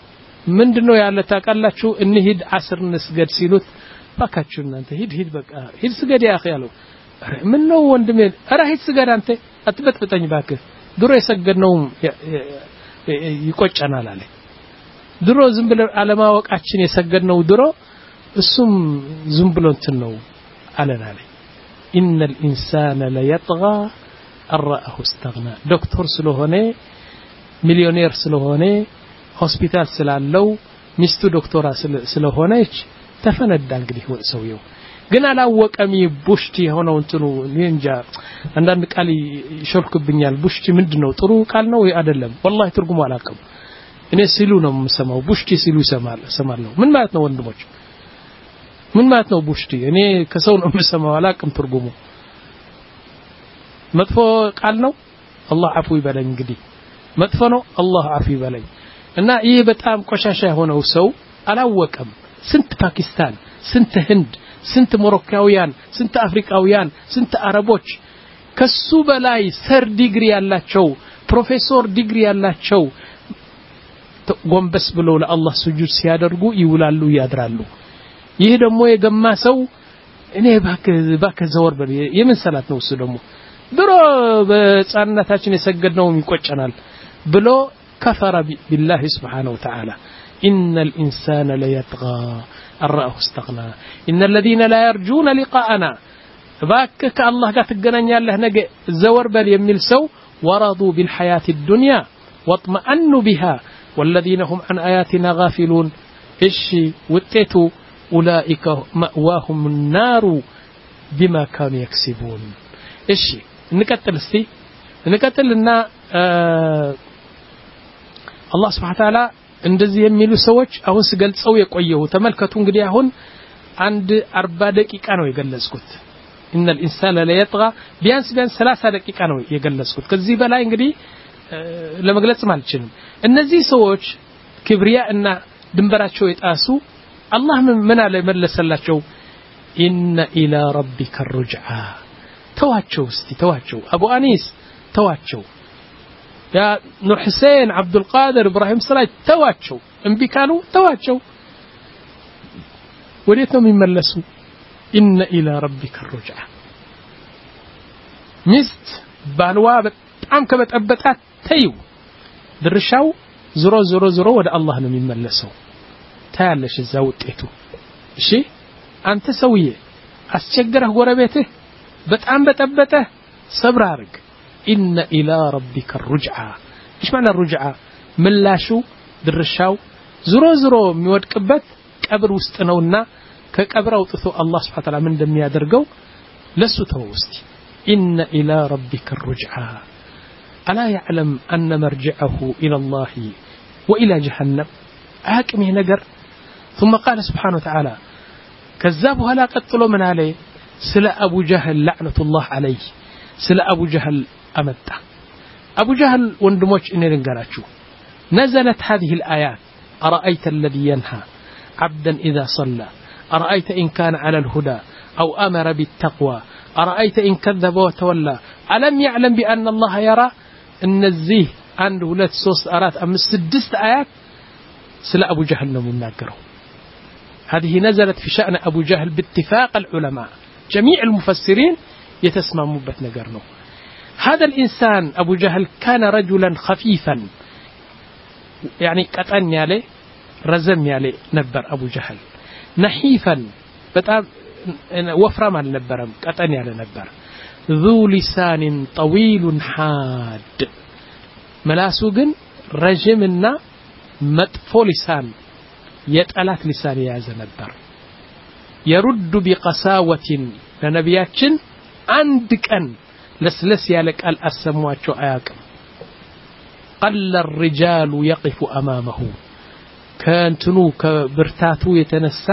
ምንድነው ያለ ታቃላችሁ እንሂድ አስር ንስገድ ሲሉት ባካችሁ እናንተ ሂድ ሂድ በቃ ሂድ ስገድ ያ አኺያለው ምን ነው ወንድሜ አራ ሂድ ስገድ አንተ አትበጥብጠኝ ባክ ድሮ የሰገድነው ይቆጨናል አለ ድሮ ዝም ብለ አለማወቃችን የሰገድነው ድሮ እሱም ዝም ብሎ እንትን ነው አለና አለ ان الانسان لا يطغى الراه استغنى ዶክተር ስለሆነ ሚሊዮኔር ስለሆነ ሆስፒታል ስላለው ሚስቱ ዶክተራ ስለሆነች ተፈነዳ እንግዲህ ሰውየው ግን አላወቀም ቡሽቲ ሆነው እንትኑ እንጃ አንዳንድ ቃል ይሾልኩብኛል ቡሽቲ ምንድነው ጥሩ ቃል ነው ወይ አይደለም والله ትርጉሙ አላውቅም እኔ ሲሉ ነው የምሰማው ቡሽቲ ሲሉ ይሰማል ሰማለሁ ምን ማለት ነው ወንድሞች ምን ማለት ነው ቡሽቲ እኔ ከሰው ነው የምሰማው አላውቅም ትርጉሙ መጥፎ ቃል ነው አላህ አፉ ይበለኝ እንግዲህ መጥፎ ነው አላህ አፉ ይበለኝ እና ይሄ በጣም ቆሻሻ የሆነው ሰው አላወቀም ስንት ፓኪስታን ስንት ህንድ ስንት ሞሮካውያን ስንት አፍሪካውያን ስንት አረቦች ከሱ በላይ ሰር ዲግሪ ያላቸው ፕሮፌሰር ዲግሪ ያላቸው ጎንበስ ብለው ለአላህ ስጁድ ሲያደርጉ ይውላሉ ያድራሉ ይሄ ደግሞ የገማ ሰው እኔ ባከ ባከ ዘወር በል የምን ሰላት ነው እሱ ደግሞ ድሮ በጻናታችን የሰገድነው ይቆጨናል ብሎ كفر بالله سبحانه وتعالى إن الإنسان ليطغى الرأه استغنى إن الذين لا يرجون لقاءنا باكك الله قات الجنانيا الله نجى زور بل يميل سو ورضوا بالحياة الدنيا واطمأنوا بها والذين هم عن آياتنا غافلون إشي وتيتوا أولئك مأواهم النار بما كانوا يكسبون إشي نكتل استي نكتل لنا آه الله سبحانه وتعالى እንደዚህ የሚሉ ሰዎች አሁን ስገልጸው የቆየው ተመልከቱ እንግዲህ አሁን አንድ አርባ ደቂቃ ነው የገለጽኩት ان الانسان لا يطغى ቢያንስ ቢያንስ ሰላሳ ደቂቃ ነው የገለጽኩት ከዚህ በላይ እንግዲህ ለመግለጽ ማልችልም እነዚህ ሰዎች ክብሪያ እና ድንበራቸው የጣሱ አላህ ምን አለ መለሰላቸው ان الى ربك الرجعى ተዋቸው እስቲ ተዋቸው አቡ አኒስ ተዋቸው يا نور حسين عبد القادر ابراهيم سراج تواچو انبي كانوا تواچو ወዴት ነው የሚመለሱ ኢነ ኢላ ረቢከ الرجع ሚስት ባልዋ በጣም ከበጠበጣት ተይው ድርሻው ዝሮ ዝሮ ዝሮ ወደ አላህ ነው የሚመለሰው ታያለሽ እዛ ውጤቱ እሺ አንተ ሰውዬ አስቸገረህ ጎረቤትህ በጣም በጠበጠህ ሰብር አድርግ ኢነ ኢላ ረቢከ الرجع ايش معنى الرجع ምላሹ ድርሻው ዝሮ ዝሮ የሚወድቅበት ቀብር ውስጥ ነውና ከቀብር አውጥቶ አላህ Subhanahu Wa Ta'ala ምን እንደሚያደርገው ለሱ ተወስቲ ኢነ ኢላ ረቢከ الرجع ألا يعلم أن مرجعه إلى الله وإلى جهنم أحكمه نجر ثم قال سبحانه وتعالى كذابها لا قتلوا من عليه سلا أبو جهل لعنة الله عليه سلا أبو جهل أمتع أبو جهل وندموش إني رنقراتشو نزلت هذه الآيات أرأيت الذي ينهى عبدا إذا صلى أرأيت إن كان على الهدى أو أمر بالتقوى أرأيت إن كذب وتولى ألم يعلم بأن الله يرى النزيه عنده ولاد صوص أرات أم السدست آيات سلا أبو جهل لم يناقره هذه نزلت في شأن أبو جهل باتفاق العلماء جميع المفسرين يتسمى مبت نقرنه هذا الإنسان أبو جهل كان رجلا خفيفا يعني قطن يالي رزم يالي نبر أبو جهل نحيفا بتاب وفرم النبرم قطن يالي نبر ذو لسان طويل حاد ملاسوغن رجمنا مطفو لسان يطلات لسان ياز نبر يرد بقساوة لنبياتችን አንድ ቀን ለስለስ ያለ ቃል አሰማቸው አያውቅም قل الرجال يقف امامه ከንትኑ ከብርታቱ የተነሳ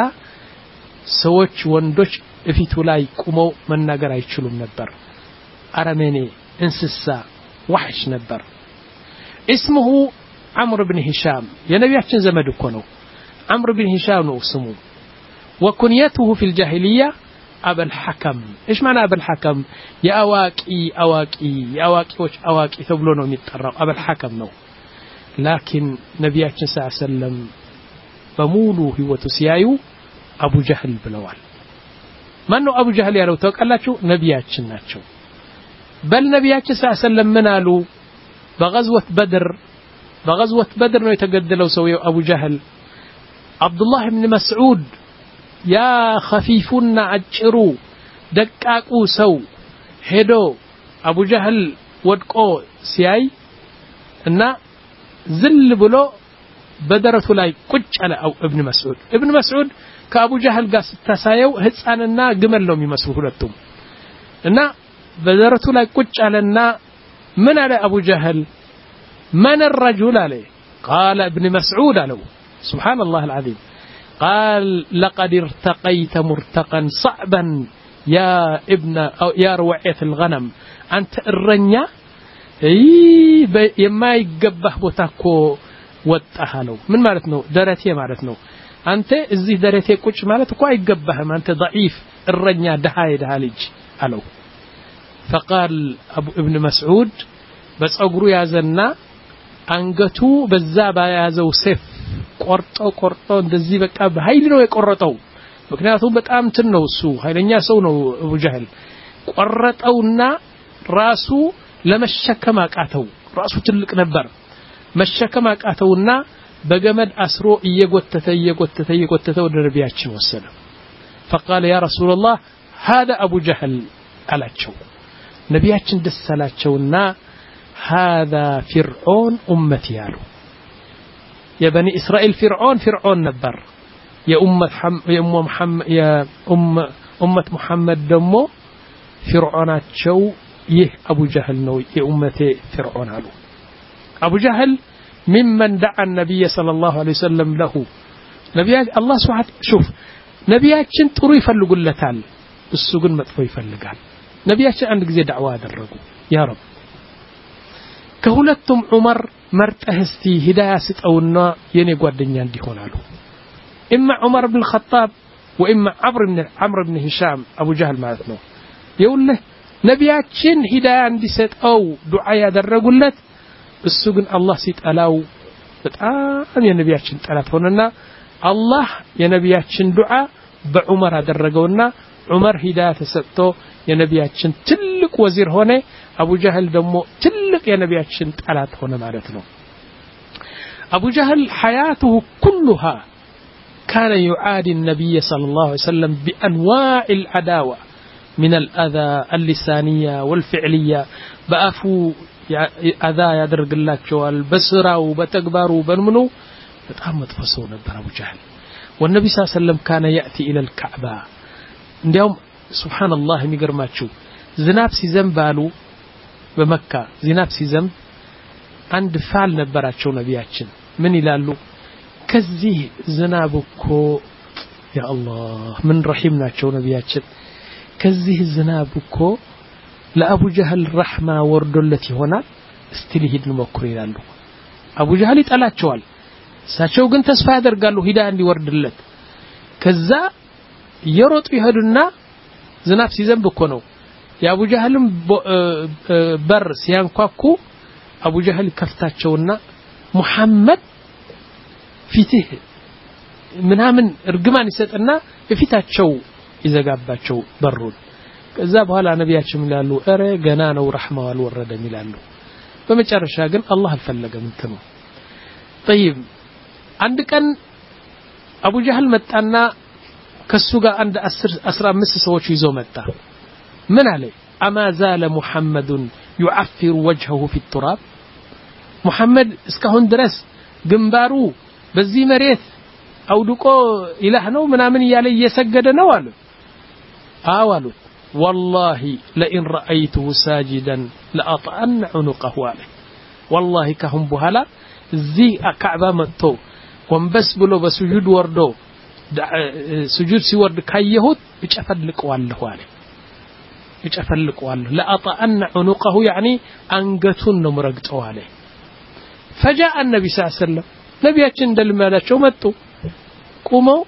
ሰዎች ወንዶች እፊቱ ላይ ቆመው መናገር አይችሉም ነበር አረመኔ እንስሳ ወህሽ ነበር اسمه عمرو بن هشام የነቢያችን ዘመድ እኮ ነው عمرو بن هشام ነው ስሙ وكنيته في الجاهليه أبا الحكم إيش معنى أبا الحكم يا أواكي أواكي يا أواكيوش أواكي ثبلونه متطرق أبا الحكم نو لكن نبيك صلى الله عليه وسلم بمولو هو تسيايو أبو جهل بلوال منو أبو جهل يا لو توكلاتشو نبيك ناتشو بل نبيك صلى الله عليه وسلم منالو بغزوة بدر بغزوة بدر نو يتقدلوا سويو أبو جهل عبد الله بن مسعود يا خفيفنا عجرو دقاقو سو هدو أبو جهل ودقو سياي إن زل بلو بدرته لاي قج على أو ابن مسعود ابن مسعود كأبو جهل قاس تسايو هتساننا قمر لهم يمسوه لتم إن بدرته لاي قج على النا من على أبو جهل من الرجل عليه قال ابن مسعود له سبحان الله العظيم قال لقد ارتقيت مرتقا صعبا يا ابن أو يا روعية الغنم أنت الرنيا اي يما يقبه بوتاكو وطحالو من معناتنو درتي معناتنو أنت ازي درتي كوش معناتكو يقبه أنت ضعيف الرنيا دهاي دهالج قالوا فقال أبو ابن مسعود بس أقرو يا زنا أنقتو بزابا يا زو سيف ቆርጦ ቆርጦ እንደዚህ በቃ በኃይል ነው የቆረጠው ምክንያቱም በጣም ትን ነው እሱ ኃይለኛ ሰው ነው አቡ ጀህል ቆረጠውና ራሱ ለመሸከም አቃተው ራሱ ትልቅ ነበር መሸከም አቃተውና በገመድ አስሮ እየጎተተ እየጎተተ እየጎተተ ወደ ነብያችን ወሰደ فقال يا رسول الله هذا ابو جهل አላቸው ነብያችን ደስ አላቸውና هذا فرعون امتي ያሉ يا بني إسرائيل فرعون فرعون نبر يا أمة حم يا أم محمد يا أم أمة محمد دمو فرعونات شو يه أبو جهل نو يا أمتي فرعون علو أبو جهل ممن دعا النبي صلى الله عليه وسلم له نبي الله سبحانه شوف نبياتشن ترو يفلقوا لتال السجن مطفو يفلقال نبياتشن عندك زي دعوة درجوا يا رب كهولتم عمر مرته استي هداية ستأونا يني قدنيا እንዲሆን አሉ إما عمر بن الخطاب وإما عمرو بن عمرو بن هشام أبو جهل ማለት ነው يقول له ነቢያችን هداية እንዲሰጠው ዱዓ ያደረጉለት እሱ ግን አላህ ሲጠላው በጣም የነቢያችን ጠላት ሆነና አላህ የነቢያችን ዱዓ በዑመር አደረገውና ዑመር ሂዳያ ተሰጥቶ የነቢያችን ትልቅ ወዚር ሆነ አቡ ጀህል ደግሞ ትልቅ የነቢያችን ጠላት ሆነ ማለት ነው አቡ ጀህል حياته كلها كان يعادي النبي صلى الله عليه وسلم بانواع العداوه من الاذى اللسانيه والفعليه بافو اذى ያደርግላቸዋል በስራው በተግባሩ በምኑ በጣም መጥፎ ሰው ነበር አቡ ጀህል والنبي صلى الله عليه وسلم كان ياتي الى الكعبه እንዲያውም ሱብሃንአላህ የሚገርማችሁ ዝናብ ሲዘንባሉ በመካ ዝናብ ሲዘንብ አንድ ፋል ነበራቸው ነቢያችን ምን ይላሉ ከዚህ ዝናብ እኮ ያ አላህ ምን ረሂም ናቸው ነቢያችን ከዚህ ዝናብ እኮ ለአቡ ጀህል ረህማ ወርዶለት ይሆናል እስቲ ሊሄድ ልሞክር ይላሉ አቡ ጀህል ይጠላቸዋል እሳቸው ግን ተስፋ ያደርጋሉ ሂዳ እንዲወርድለት ከዛ የሮጡ ይሄዱና ዝናብ ሲዘንብ እኮ ነው የአቡ ጀህልም በር ሲያንኳኩ አቡ ጀህል ከፍታቸውና ሙሐመድ ፊትህ ምናምን እርግማን ይሰጥና በፊታቸው ይዘጋባቸው በሩን ከዛ በኋላ ነቢያችን ይላሉ አረ ገና ነው ረህማው አልወረደም ይላሉ በመጨረሻ ግን አላህ አልፈለገም እንትኑ طيب አንድ ቀን አቡ ጀህል መጣና ከሱ ጋር አንድ አስራ አምስት ሰዎች ይዞ መጣ ምን አለ اما زال محمد يعفر وجهه في التراب محمد እስካሁን ድረስ ግንባሩ በዚህ መሬት አውድቆ ኢላህ ነው ምናምን ያለ እየሰገደ ነው አሉ አዋሉ والله لئن رايته ساجدا لاطعن عنقه عليه والله كهم بهلا زي كعبه መጥቶ ወንበስ ብሎ በሱጁድ ወርዶ سجود ሲወርድ ካየሁት እጨፈልቀዋለሁ አለ እጨፈልቀዋለሁ لاطعن عنقه يعني አንገቱን ነው መረግጠው አለ فجاء النبي صلى الله عليه وسلم ነቢያችን እንደልማዳቸው መጡ ቆመው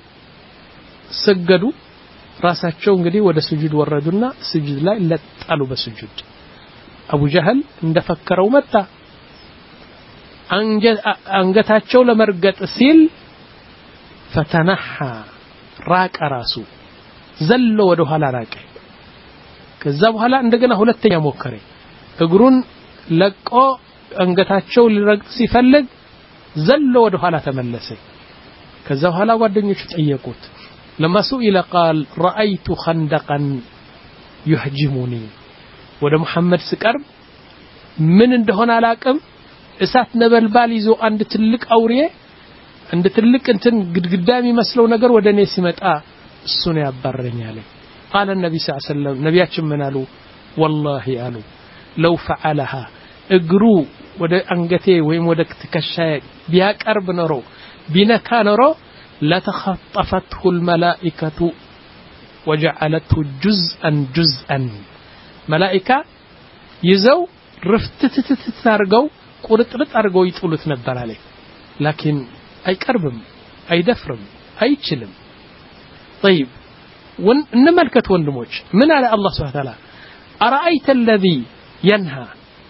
ሰገዱ ራሳቸው እንግዲህ ወደ ስጁድ ወረዱና ስጁድ ላይ ለጣሉ በስጁድ አቡ ጀህል እንደፈከረው መጣ አንገታቸው ለመርገጥ ሲል فتنحى راق راسو ዘሎ ወደ ኋላ ራቀ ከዛ በኋላ እንደገና ሁለተኛ ሞከረ እግሩን ለቆ አንገታቸው ሊረግጥ ሲፈልግ ዘሎ ወደ ኋላ ተመለሰ ከዛ በኋላ ጓደኞቹ ጠየቁት لما سئل قال رايت خندقا يهجمني ወደ መሐመድ ስቀርብ ምን እንደሆነ አላቀም እሳት ነበልባል ይዞ አንድ ትልቅ አውሬ እንደ ትልቅ እንትን ግድግዳ የሚመስለው ነገር ወደኔ ሲመጣ እሱ ነው ያባረኛል قال النبي صلى الله عليه وسلم ነቢያችን ምን አሉ والله አሉ لو فعلها እግሩ ወደ አንገቴ ወይም ወደ ትከሻዬ ቢያቀርብ ኖሮ ቢነካ ኖሮ لتخطفته الملائكة وجعلته جزءا جزءا ملائكة يزو رفتتت አርገው ቁርጥርጥ አርገው ይጥሉት ነበር አለ لكن አይቀርብም አይደፍርም አይችልም طيب እንመልከት ወንድሞች ምን አለ አላህ Subhanahu Wa Ta'ala أرأيت الذي ينهى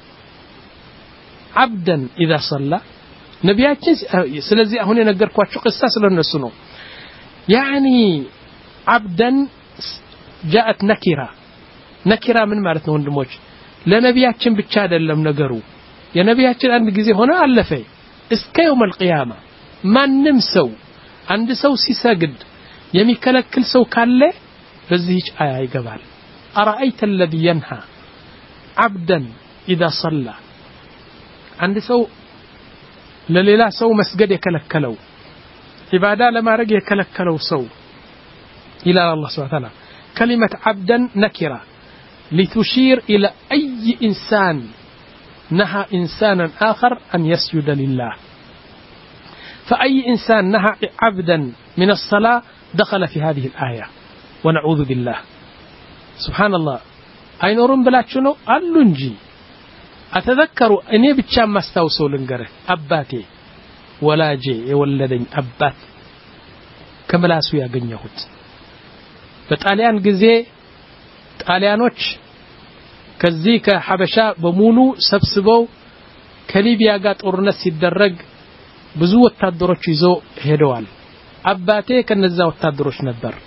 عبدا إذا صلى ነቢያችን ስለዚህ አሁን የነገርኳችሁ قصة ስለነሱ ነው يعني عبدا جاءت نكرة نكرة ምን ማለት ነው ወንድሞች ለነቢያችን ብቻ አይደለም ነገሩ የነቢያችን አንድ ጊዜ ሆነ አለፈ እስከ يوم القيامة ማንም ሰው አንድ ሰው ሲሰግድ የሚከለክል ሰው ካለ በዚህ አያ ይገባል أرأيت الذي ينهى عبدا إذا صلى عند سو لليلا سو مسجد يكلكلو عبادة لما رجع يكلكلو سو إلى الله سبحانه وتعالى كلمة عبدا نكرة لتشير إلى أي إنسان نهى إنسانا آخر أن يسجد لله فأي إنسان نهى عبدا من الصلاة دخل في هذه الآية ونعوذ بالله سبحان الله أين أرم بلا شنو ألنجي أتذكر أني بتشام ما استوصل لنجره أباتي ولا جي يولدين أبات كم لا سويا جنيهود بتاليان جزء تاليانوش كذيك حبشة بمولو سبسبو كليبيا قات أورنس يدرج بزوة تدرج يزو هدوال أباتي كنزاو تدرج نبر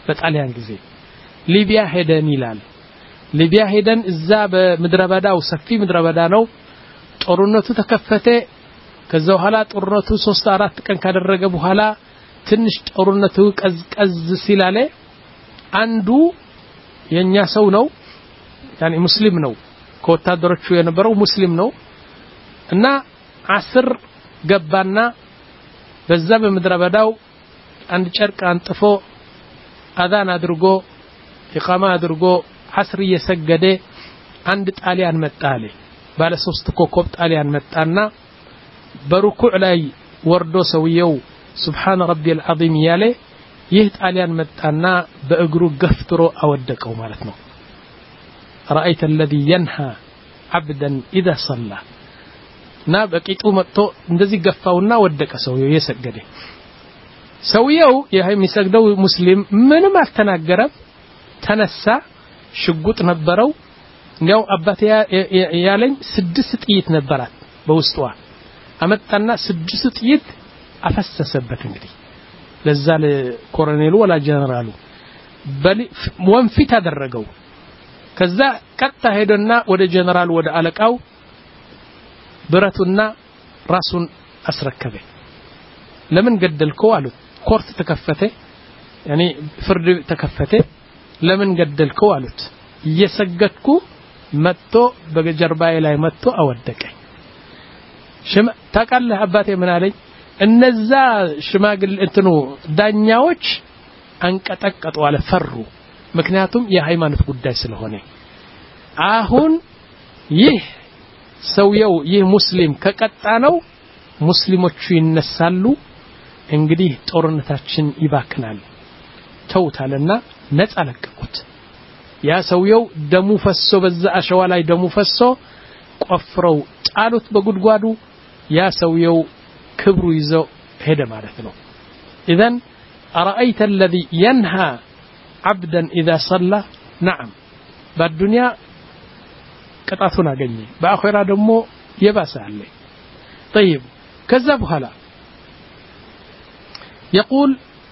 በጣሊያን ጊዜ ሊቢያ ሄደን ይላል ሊቢያ ሄደን እዛ በመድረበዳው ሰፊ መድረበዳ ነው ጦርነቱ ተከፈተ ከዛ በኋላ ጦርነቱ ሶስት አራት ቀን ካደረገ በኋላ ትንሽ ጦርነቱ ቀዝቀዝ ሲላለ አንዱ የኛ ሰው ነው ያኒ ሙስሊም ነው ከወታደሮቹ የነበረው ሙስሊም ነው እና አስር ገባና በዛ በመድረበዳው አንድ ጨርቅ አንጥፎ አዛን አድርጎ ኢቃማ አድርጎ አስር እየሰገደ አንድ ጣሊያን መጣለ ባለ ሶስት ኮከብ ጣሊያን መጣና በሩኩዕ ላይ ወርዶ ሰውየው ሱብሃን ረቢል ዐዚም ያለ ይህ ጣሊያን መጣና በእግሩ ገፍትሮ አወደቀው ማለት ነው رأيت الذي ينهى عبدا إذا صلى ና በቂጡ መጥቶ እንደዚህ ገፋውና ወደቀ ሰውየው የሰገደ ሰውየው የሚሰግደው ሙስሊም ምንም አልተናገረም ተነሳ ሽጉጥ ነበረው እንዴው አባቴ ያለኝ ስድስት ጥይት ነበራት በውስጧ አመጣና ስድስት ጥይት አፈሰሰበት እንግዲህ ለዛ ለኮሎኔሉ ወላ ጀነራሉ በል ወንፊት አደረገው ከዛ ቀጣ ሄደና ወደ ጀነራል ወደ አለቃው ብረቱና ራሱን አስረከበ ለምን ገደልከው አሉት ኮርት ተከፈተ ያኒ ፍርድ ተከፈተ ለምን ገደልከው አሉት እየሰገድኩ መጥቶ በጀርባዬ ላይ መጥቶ አወደቀኝ ሽማ ታቃለህ አባቴ ምን አለኝ እነዛ ሽማግል እንትኑ ዳኛዎች አንቀጠቀጡ አለ ፈሩ ምክንያቱም የሃይማኖት ጉዳይ ስለሆነ አሁን ይህ ሰውየው ይህ ሙስሊም ከቀጣ ነው ሙስሊሞቹ ይነሳሉ እንግዲህ ጦርነታችን ይባክናል ተውታለና ነፃ ለቀቁት ያ ሰውየው ደሙ ፈሶ በዛ አሸዋ ላይ ደሙ ፈሶ ቆፍረው ጣሉት በጉድጓዱ ያ ሰውየው ክብሩ ይዘው ሄደ ማለት ነው اذا ارايت الذي ينهى عبدا اذا صلى نعم بالدنيا ቅጣቱን አገኘ በአኺራ ደግሞ የባሰለ طيب كذا بحالا يقول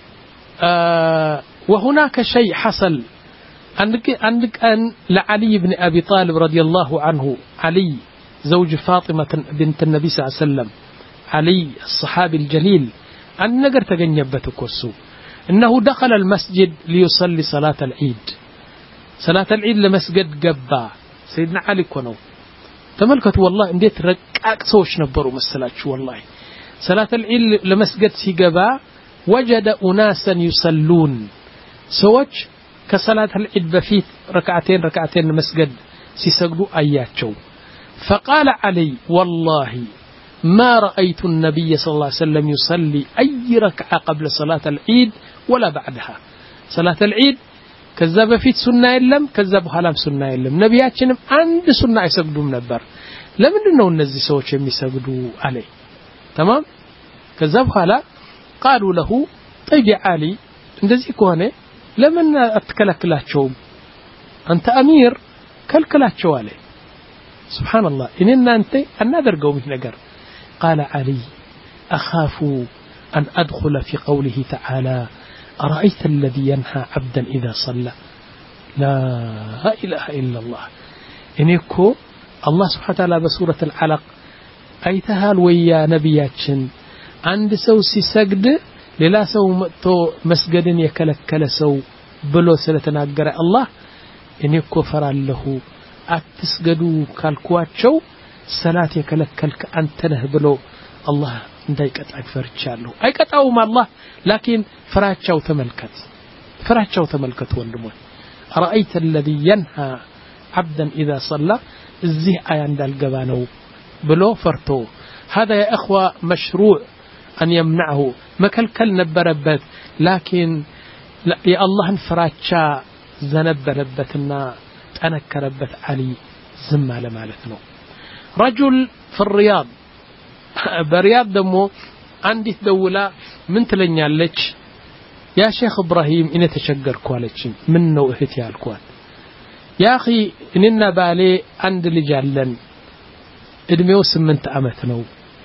آه وهناك شيء حصل عندك عندك أن لعلي بن أبي طالب رضي الله عنه علي زوج فاطمة بنت النبي صلى الله عليه وسلم علي الصحابي الجليل أن نقر تجنبته كسو إنه دخل المسجد ليصلي صلاة العيد صلاة العيد لمسجد قبا سيدنا علي كونو تملكت والله انديت رقاق سوش نبروا مسلاችሁ والله صلاة العيد لمسجد سيغبا وجد أناسا يصلون سوچ كصلاة العيد بفيت ركعتين ركعتين مسجد سيسجدوا اياچو فقال علي والله ما رأيت النبي صلى الله عليه وسلم يصلي أي ركعة قبل صلاة العيد ولا بعدها صلاة العيد كذا بفيت سنة يلم كذا بحالام سنة يلم نبياتنا عند سنة يسجدوا نبر لمنه እነዚህ ሰዎች የሚሰግዱ عليه تمام كذا بحالا قالوا له طيب يا علي እንደዚህ ከሆነ ለምን አትከለክላቸው አንተ አሚር ከልክላቸው አለ سبحان الله إننا أنت أنادرقوا من نجر قال علي أخاف أن أدخل في قوله تعالى أرأيت الذي ينهى عبدا إذا صلى لا إله إلا الله إنكو الله سبحانه وتعالى بسورة العلق أيتها الويا نبياتشن عند سو سجد للا سو تو مسجد يكلكل سو بلو سلتناجر الله إنكو فرع له أتسجدوا كالكواتشو صلاة يكلكلك أنت نهبلو الله እንዳይቀጣ ፈርቻለሁ አይቀጣውም አላህ لكن ፍራቻው ተመልከት ፍራቻው ተመልከት ወንድሞች أرأيت الذي ينهى عبدا إذا صلى እዚህ አያ እንዳልገባ ነው ብሎ ፈርቶ هذا يا اخوه مشروع أن يمنعه መከልከል ነበረበት لكن يا الله ፍራቻ ዘነበረበትና ጠነከረበት علي ዝም አለ ማለት ነው رجل في الرياض برياض دمو عندي دولا من تلنيالك يا شيخ إبراهيم إني تشجر كوالتشين منه إهتي الكوال يا أخي إننا بالي عند لجالن إدميو سمنت أمتنو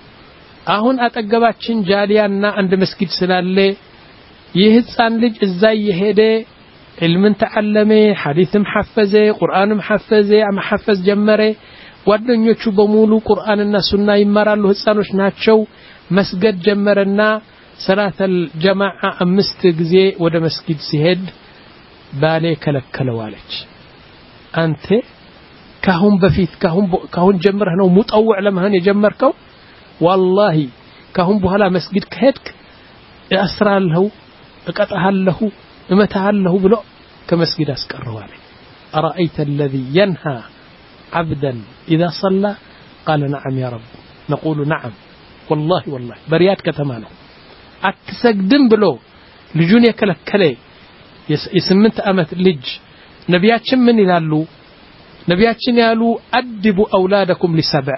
أهون أتقباتشين جاليانا عند مسجد سلالي يهدسان لج إزاي يهدي علم تعلمه حديث محفزه قرآن محفزه عم حفز جمره ጓደኞቹ በሙሉ ቁርአንና ሱና ይማራሉ ህፃኖች ናቸው መስገድ ጀመረና ሰላተል ጀማዓ አምስት ጊዜ ወደ መስጊድ ሲሄድ ባሌ ከለከለው አለች አንተ ካሁን በፊት ካሁን ካሁን ጀምረህ ነው ሙጠውዕ ለመሆን የጀመርከው والله ካሁን በኋላ መስጊድ ከሄድክ ያስራልሁ እቀጣሃለሁ እመታሃለሁ ብሎ ከመስጊድ አስቀረው አለ أرأيت الذي ينهى عبدا إذا صلى قال نعم يا رب نقول نعم والله والله بريات كتمانه أتسجدن بلو لجون يكلكله يسمنت أمت لج نبياتشن من يلالو نبياتشن يالو أدبوا أولادكم لسبع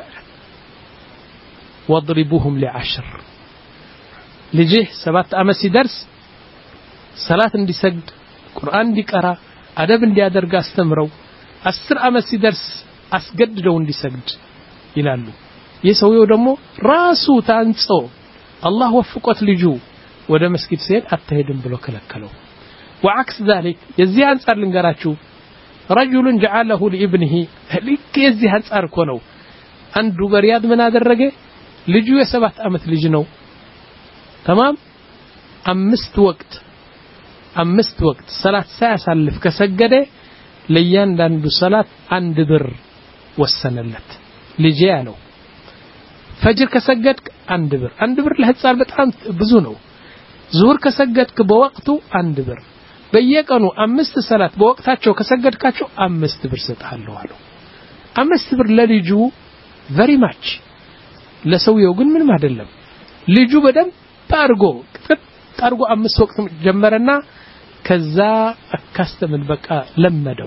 واضربوهم لعشر لجيه سبات أمسي درس صلاة دي سجد قرآن دي قرأ أدب دي أدرق استمروا أسر أمسي درس أسجدوا دي سجد يلالو يسويو دمو راسو تانسو الله وفقت لجو ودا مسجد سيد أتهدن بلو كلكلو وعكس ذلك يزي أنصار لنقراتشو رجل جعله لابنه لك يزي أنصار كونو عنده برياد من هذا الرجل لجو يسبات أمت لجنو تمام أمست وقت أمست وقت صلاة ساعة سالف كسجده ليان داندو صلاة عند بر والسنلت لجيانو فجر كسجدك عند بر عند بر لهتصار بتعم بزونو ظهر كسجدك بوقته عند بر بيقانو أمست صلاة بوقتاتشو كسجدكاتشو أمست بر ستحلو علو أمست بر لليجو very much لسويو قن من ما دلم ليجو بدم تارغو تارغو أمست وقت جمرنا كذا أكستم البقاء لمدو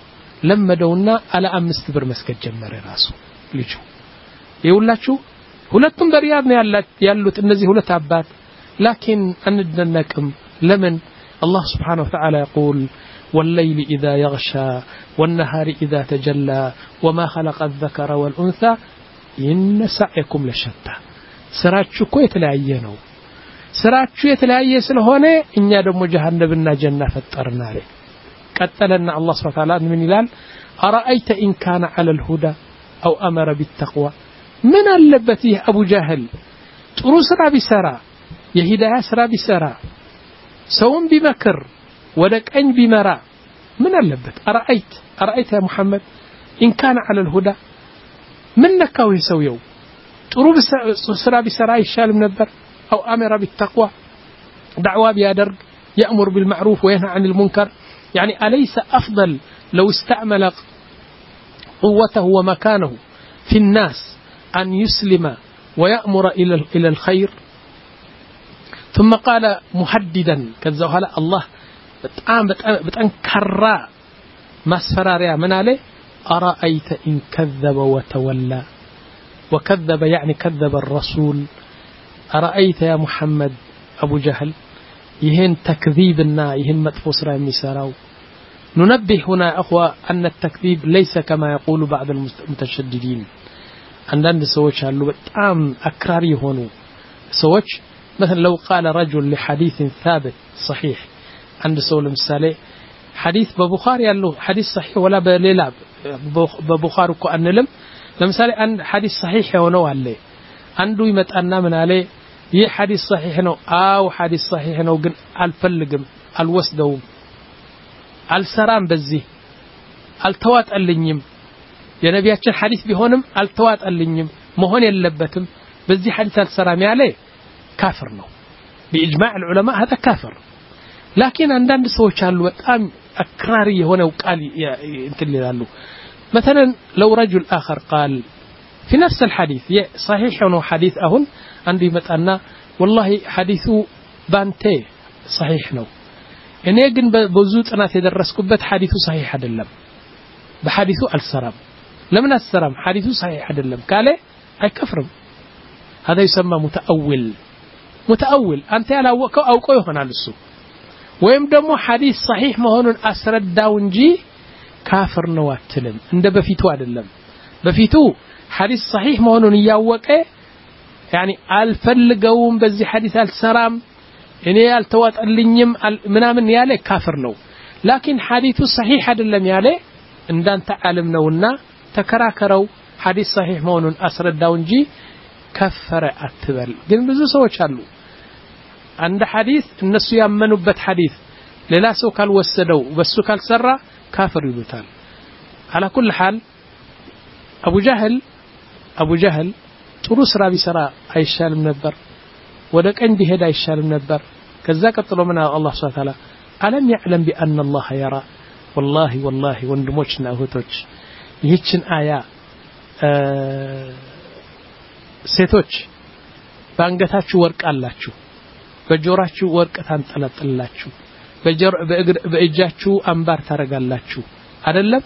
لمدونا على أمست بر مسكت جمر راسو ليجو يقولاتشو ሁለቱም በሪያድ ነው ያሉት እነዚህ ሁለት አባት لكن አንደነቅም ለምን الله سبحانه وتعالى يقول والليل إذا يغشى والنهار إذا تجلى وما خلق الذكر والأنثى إن سعيكم لشتى سراتشو كو يتلعيه ነው سراتشو يتلعيه ስለሆነ እኛ ደግሞ ጀሃነምና ጀና ፈጠርና አለ ቀጠለና الله سبحانه وتعالى ምን ይላል أرأيت إن كان على الهدى أو أمر بالتقوى من اللبت أبو جهل ጥሩ ስራ ቢሰራ የሂዳያ ስራ ቢሰራ ሰውን ቢመክር ወደ ቀኝ ቢመራ من اللبت أرأيت أرأيت يا محمد إن كان على الهدى من نكاو يسويو ጥሩ ስራ ቢሰራ ይሻልም ነበር أو أمر بالتقوى دعوة بيادرግ يأمر بالمعروف وينهى عن المنكر يعني أليس أفضل لو استعمل قوته ومكانه في الناس أن يسلم ويأمر إلى إلى الخير ثم قال محددا كذا هلا الله بتأم بتأنكر ما سفراريا من عليه أرأيت إن كذب وتولى وكذب يعني كذب الرسول أرأيت يا محمد أبو جهل يهن تكذيبنا يهن متفسر المسراو ننبه هنا أخوة أن التكذيب ليس كما يقول بعض المتشددين عندنا سوتش هلو بتأم أكراري هونو سوتش مثلا لو قال رجل لحديث ثابت صحيح عند سول مسالي حديث ببخاري قال له حديث صحيح ولا بليلا ببخاري كو أنلم لمثالي أن حديث صحيح هونو عليه عنده يمتأنا من عليه يه حديث صحيح نو أو حديث صحيح نو جن الفلقم الوسدوم السرام بزي التوات اللينيم يا نبياتشن حديث بهونم التوات اللينيم مهون يلبتم بزي حديث السرام عليه كافر نو بإجماع العلماء هذا كافر لكن عندنا سوتش هالو بتأم أكراري هنا وقال انت اللي قالوا مثلا لو رجل آخر قال في نفس الحديث صحيح انه حديث اهون عندي متأنا والله حديثه بانتي صحيح نو እኔ ግን በብዙ ጥናት የደረስኩበት ሐዲሱ صحيح አይደለም በሐዲሱ አልሰራም ለምን አልሰራም ሐዲሱ صحيح አይደለም ካለ አይከፍርም هذا يسمى متأول متأول አንተ ያላወቀው አውቆ ይሆናል እሱ ወይም ደግሞ ሐዲስ صحيح መሆኑን አስረዳው እንጂ ካፍር ነው አትልም እንደ በፊቱ አይደለም በፊቱ حديث صحيح مهونون ياوقه يعني الفلقوم بزي حديث السرام اني التوات اللينيم منامن ياله كافر نو لكن حديث صحيح አይደለም ያለ እንዳንተ ዓለም ነውና ተከራከረው حديث صحيح መሆኑን አስረዳው እንጂ ከፈረ አትበል ግን ብዙ ሰዎች አሉ አንድ حديث እነሱ ያመኑበት حديث ሌላ ሰው ካልወሰደው በሱ ካልሰራ ካፍር ይሉታል على كل حال ابو جهل ابو جهل ጥሩ ስራ ቢሰራ አይሻልም ነበር ወደ ቀኝ ቢሄድ አይሻልም ነበር ከዛ ቀጥሎ ምን አላህ Subhanahu Wa Ta'ala አለም يعلم بان الله يرى والله والله ወንድሞችና እህቶች ይህችን አያ ሴቶች ባንገታችሁ ወርቅ አላችሁ በጆራችሁ ወርቅ ታንጠለጥላችሁ በእጃችሁ አምባር ታረጋላችሁ አይደለም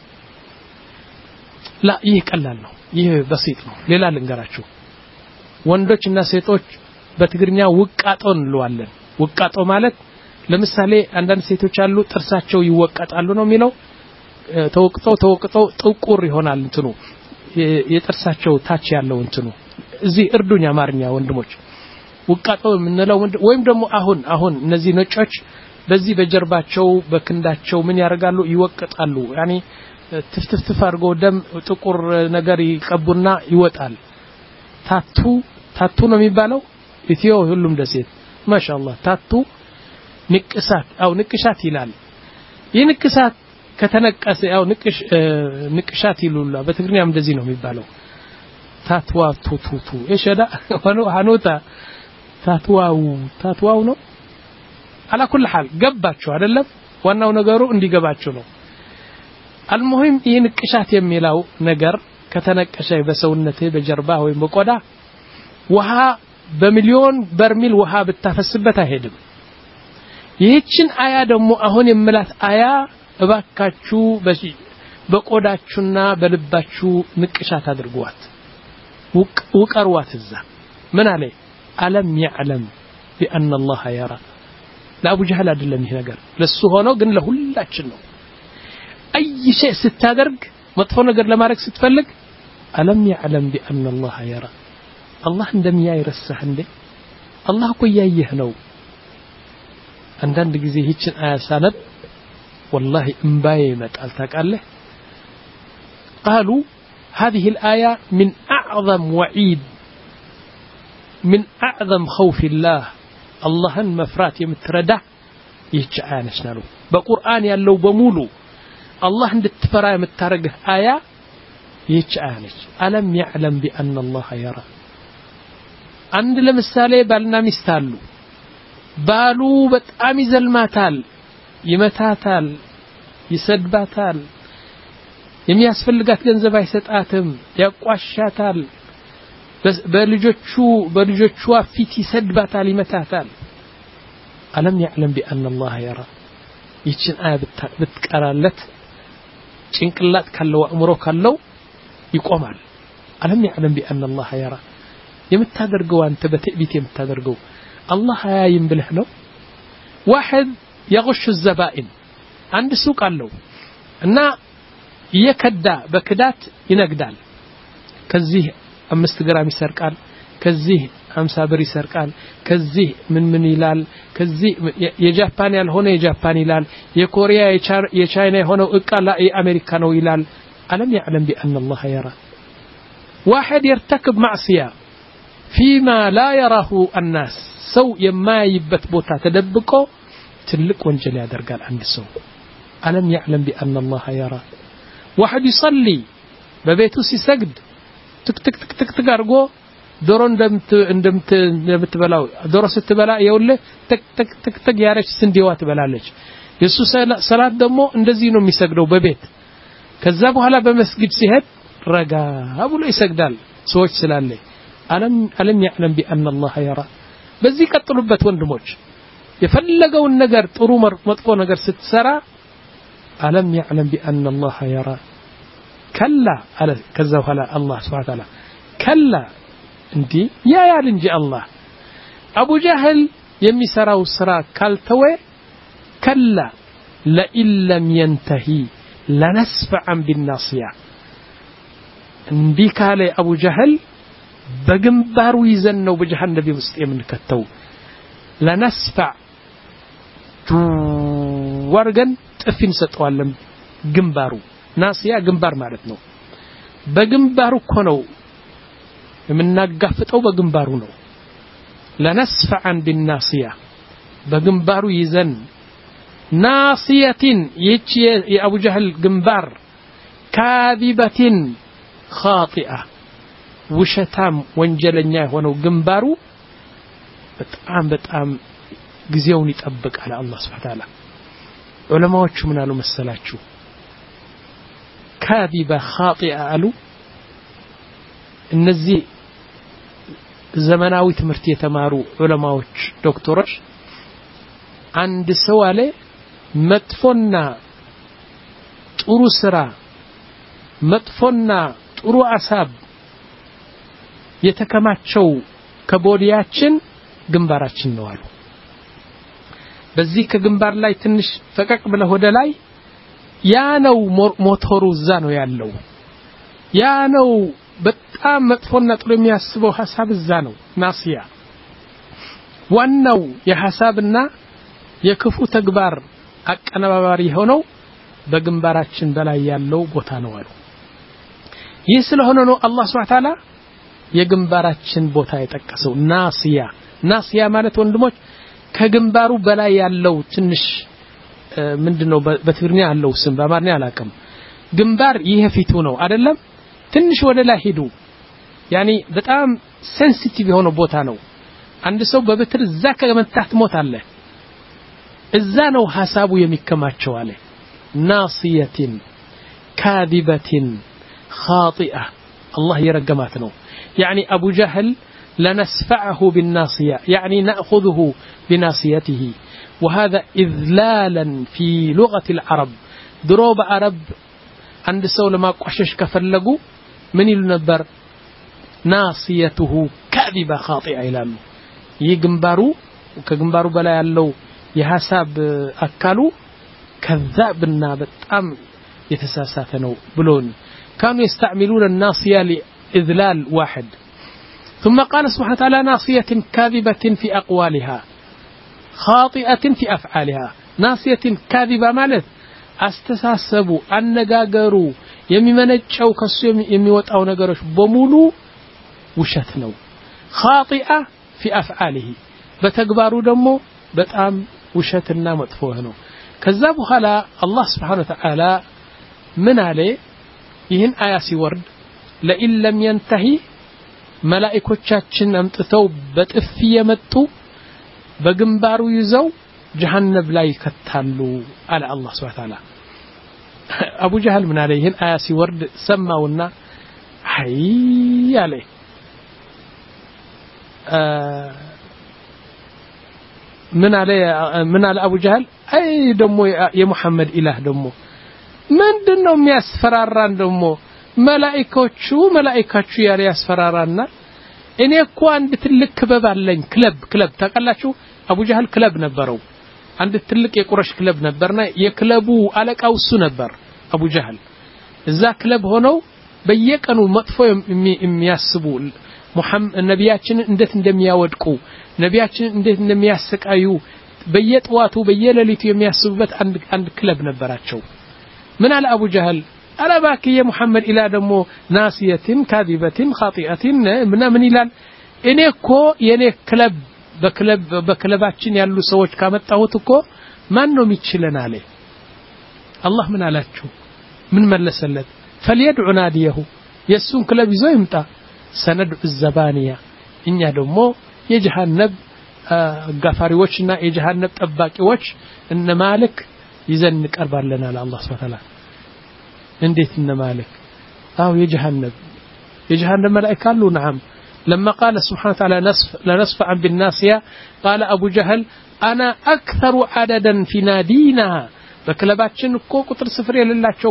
لا ይህ ቀላል ነው ይህ በሲጥ ነው ሌላ ልንገራችሁ ወንዶችና ሴቶች በትግርኛ ውቃጦ እንለዋለን ውቃጦ ማለት ለምሳሌ አንዳንድ ሴቶች አሉ ጥርሳቸው ይወቀጣሉ ነው የሚለው ተወቅጠው ተወቅጠው ጥቁር ይሆናል እንትኑ የጥርሳቸው ታች ያለው እንትኑ እዚህ እርዱኛ ማርኛ ወንድሞች ውቃጦ የምንለው ወይም ደግሞ አሁን አሁን እነዚህ ነጮች በዚህ በጀርባቸው በክንዳቸው ምን ያደርጋሉ ይወቀጣሉ ያኒ ትፍትፍትፍ አድርገው ደም ጥቁር ነገር ይቀቡና ይወጣል ታቱ ታቱ ነው የሚባለው ኢትዮ ሁሉም ደሴት ማሻአላህ ታቱ ንቅሳት አው ንቅሻት ይላል ይንቅሳት ከተነቀሰ ያው ንቅሽ ንቅሻት ይሉላ በትግርኛም እንደዚህ ነው የሚባለው ታትዋ ቱቱቱ እሸዳ ወኑ ሐኑታ ታትዋው ታትዋው ነው على كل حال ገባችሁ አይደለም ዋናው ነገሩ እንዲገባችሁ ነው المهم ይንቅሻት የሚለው ነገር ከተነቀሸ በሰውነቴ በጀርባ ወይ በቆዳ ውሃ በሚሊዮን በርሚል ውሃ ብታፈስበት አይሄድም ይህችን አያ ደግሞ አሁን የምላት አያ እባካችሁ በቆዳችሁና በልባችሁ ንቅሻት አድርጓት ወቀርዋት እዛ ምን አለ አለም يعلم بان الله يرى ለአቡ ጀህል አይደለም ይሄ ነገር ለሱ ሆኖ ግን ለሁላችን ነው اي شيء ስታደርግ መጥፎ ነገር ለማድረግ ስትፈልግ አለም يعلم بان الله يرى الله እንደሚያይ ረሳህ እንዴ አላህ እኮ ያየህ ነው አንዳንድ ጊዜ ይህችን አያ ሳነብ والله እንባዬ ይመጣል ታውቃለህ قالوا هذه الآية من أعظم وعيد من أعظم خوف الله الله مفرات يمتردى يجعى نشنالو بقرآن يالو بمولو الله عند التفرى يمترقه آية يجعى نش ألم يعلم بأن الله يرى عند لمسالي بالنا مستالو بالو بتأمي زلماتال يمتاتال يسدباتال የሚያስፈልጋት ገንዘብ አይሰጣትም ያቋሻታል በልጆቹ በልጆቹ ፊት ይሰድባታል ይመታታል አለም يعلم بان الله يرى ይችን አያ ብትቀራለት ጭንቅላት ካለው አእምሮ ካለው ይቆማል አለም يعلم بان الله يرى የምታደርገው አንተ በትዕቢት የምታደርገው አላህ ያይም ብለህ ነው واحد يغش الزبائن አንድ ሱቅ አለው እና የከዳ በክዳት ይነግዳል ከዚህ አምስት ግራም ይሰርቃል ከዚህ ሃምሳ ብር ይሰርቃል ከዚህ ምን ምን ይላል ከዚህ የጃፓን ያልሆነ የጃፓን ይላል የኮሪያ የቻይና የሆነው እቃላ የአሜሪካ ነው ይላል አለም يعلم بان الله يرى واحد يرتكب معصيه فيما لا يراه الناس سو የማይበት ቦታ ተደብቆ ትልቅ ወንጀል ያደርጋል አንድ ሰው አለም يعلم بان الله يرى واحد يصلي ببيته ሲሰግድ ትክ ትክ ትክ ትክ ትጋርጎ ዶሮ እንደምት እንደምት እንደምትበላው ዶሮ ስትበላ ይውል ትክ ትክ ትክ ትክ ያረች ስንዴዋ ትበላለች የሱ ሰላት ደግሞ እንደዚህ ነው የሚሰግደው በቤት ከዛ በኋላ በመስጊድ ሲሄድ ረጋ ብሎ ይሰግዳል ሰዎች ስላለ አለም አለም يعلم بان الله يرى በዚህ ቀጥሉበት ወንድሞች የፈለገውን ነገር ጥሩ መጥፎ ነገር ስትሰራ ألم يعلم بأن الله يرى كلا على كذا ولا الله سبحانه وتعالى كلا انتي يا يا لنجي الله أبو جهل يمي سراو سرا كالتوي كلا لئن لم ينتهي لنسفعا بالناصية انديك علي أبو جهل بجنبار ويزنو بجهنم بمسلم كتو لنسفع ورغن ጥፊን ሰጠዋለን ግንባሩ ናስያ ግንባር ማለት ነው በግንባሩ እኮ ነው የምናጋፍጠው በግንባሩ ነው ለነስፈዐን ቢናስያ በግንባሩ ይዘን ናስያቲን ይቺ የአቡ ጀህል ግንባር ካዚበቲን ኻጢአ ውሸታም ወንጀለኛ የሆነው ግንባሩ በጣም በጣም ጊዜውን ይጠብቃል አላህ Subhanahu Wa Ta'ala ዑለማዎቹ ምን አሉ መሰላችሁ ካዚበ ኻጢአ አሉ እነዚህ ዘመናዊ ትምህርት የተማሩ ዑለማዎች ዶክተሮች አንድ ሰው አለ መጥፎና ጥሩ ስራ መጥፎና ጥሩ አሳብ የተከማቸው ከቦዲያችን ግንባራችን ነው አሉ በዚህ ከግንባር ላይ ትንሽ ፈቀቅ ብለ ወደ ላይ ያ ነው ሞተሩ እዛ ነው ያለው ያ ነው በጣም መጥፎና ጥሩ የሚያስበው ሐሳብ እዛ ነው ናስያ ዋናው የሐሳብና የክፉ ተግባር አቀነባባሪ ሆነው በግንባራችን በላይ ያለው ቦታ ነው አሉ ይህ ስለሆነ ነው አላህ Subhanahu Wa Ta'ala የግንባራችን ቦታ የጠቀሰው ናስያ ናስያ ማለት ወንድሞች ከግንባሩ በላይ ያለው ትንሽ ምንድነው በትግርኛ ያለው ስም በአማርኛ አላቀም ግንባር ይሄ ፊቱ ነው አይደለም ትንሽ ወደ ላይ ሄዱ ያኒ በጣም ሴንሲቲቭ የሆነ ቦታ ነው አንድ ሰው በበትር ዛከ መታህት ሞት አለ እዛ ነው ሐሳቡ የሚከማቸው አለ ናስየቲን ካዚበቲን ኻጢአ አላህ ይረገማት ነው يعني أبو جهل لنسفعه بالناصية يعني نأخذه بناصيته وهذا إذلالا في لغة العرب دروب عرب عند سولة ما قشش كفلقوا من يلنبر ناصيته كاذبة خاطئة إلى يجنبارو وكجنبارو بلا يلو يحساب أكلوا كذابنا بتأم يتساساتنوا بلون كانوا يستعملون الناصية لإذلال واحد ثم قال سبحانه وتعالى ناصية كاذبة في أقوالها خاطئة في أفعالها ناصية كاذبة مالت استساسبوا أنغاغروا يممنچው ከሱ የሚወጣው ነገሮች በሙሉ ውሸት ነው خاطئة في أفعاله በተግባሩ ደግሞ በጣም ውሸትና መጥፎ ነው ከዛ በኋላ አላህ Subhanahu Wa Ta'ala ምን አለ ይህን አያ ሲወርድ ለኢን ለም ينتهي መላእክቶቻችን አምጥተው በጥፊ የመጡ በግንባሩ ይዘው ጀሃነም ላይ ከተሉ አለ አላህ Subhanahu Wa Ta'ala አቡ ጀህል ምን አለ ይህን አያ ሲወርድ ሰማውና አይ አለ ምን አለ ምን አለ አቡ ጀህል አይ ደሞ የሙሐመድ ኢላህ ደሞ ምንድነው የሚያስፈራራን ደሞ መላእክቶቹ መላእክቶቹ ያለ ያስፈራራና እኔ እኮ አንድ ትልቅ ክበብ አለኝ ክለብ ክለብ ታውቃላችሁ አቡ ጀህል ክለብ ነበረው አንድ ትልቅ የቁረሽ ክለብ ነበርና የክለቡ አለቃው እሱ ነበር አቡ ጀህል እዛ ክለብ ሆነው በየቀኑ መጥፎ የሚያስቡ ሙሐመድ ነቢያችን እንዴት እንደሚያወድቁ ነቢያችን እንዴት እንደሚያሰቃዩ በየጧቱ በየሌሊቱ የሚያስቡበት አንድ አንድ ክለብ ነበራቸው ምን አለ አቡ ጀህል على باكي يا محمد إلى دمو ناسية كاذبة خاطئة من من إلى إني كو يعني كلب بكلب بكلباتشين يالو سووش كامت تاوتكو ما إنه ميتشلنا عليه الله من علاتشو من ملسلت فليدعو ناديه يسون كلب زويمتا سندعو الزبانية إن يدمو يجهنب غفاري وشنا يجهنب تباكي وش إن مالك يزنك أربع لنا على الله سبحانه وتعالى انديت ان مالك او يجهنم يجهنم ملائكه له نعم لما قال سبحانه وتعالى نصف لنصفع بالناصيه قال ابو جهل انا اكثر عددا في نادينا بكلباتችን እኮ ቁጥር ስፍር የሌላቸው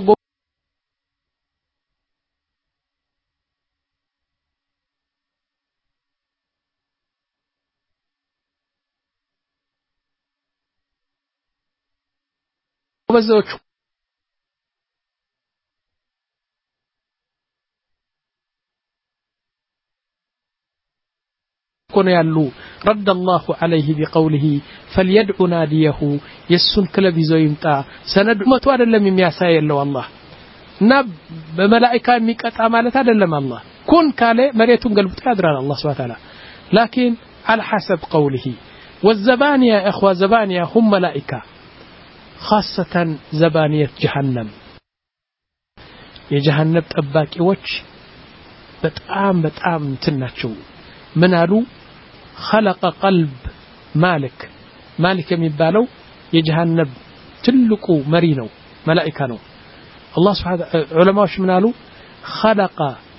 ጎበዞች ኮነ ያሉ رد الله عليه بقوله فليدع ناديه يسون كلب يزو يمطا سند متو አይደለም የሚያሳየው الله እና በመላእክት የሚቀጣ ማለት አይደለም الله كن ካለ መሬቱን ገልብጦ ያድራል الله سبحانه وتعالى لكن على حسب قوله والزبانية اخوة زبانية هم ملائكة خاصة زبانية جهنم የጀሃነም ጠባቂዎች በጣም በጣም እንትናቸው ምን አሉ خلق قلب مالك مالك የሚባለው የጀሃነም ትልቁ መሪ ነው መላእክት ነው الله سبحانه ዑለማዎች ምን አሉ خلق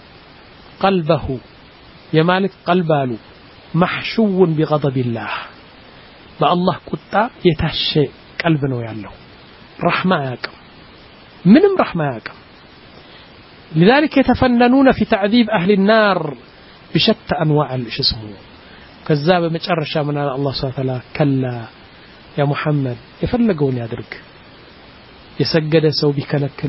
قلبه የማልክ قلب አሉ محشو بغضب الله በአላህ ቁጣ የታሸ ቀልብ ነው ያለው ረህማ ያቀም ምንም ረህማ ያቀም لذلك يتفننون في تعذيب أهل النار بشتى أنواع الاسمه كذاب مجرشا من الله سبحانه وتعالى كلا يا محمد يفلقون يدرك يسجد سو بكلكل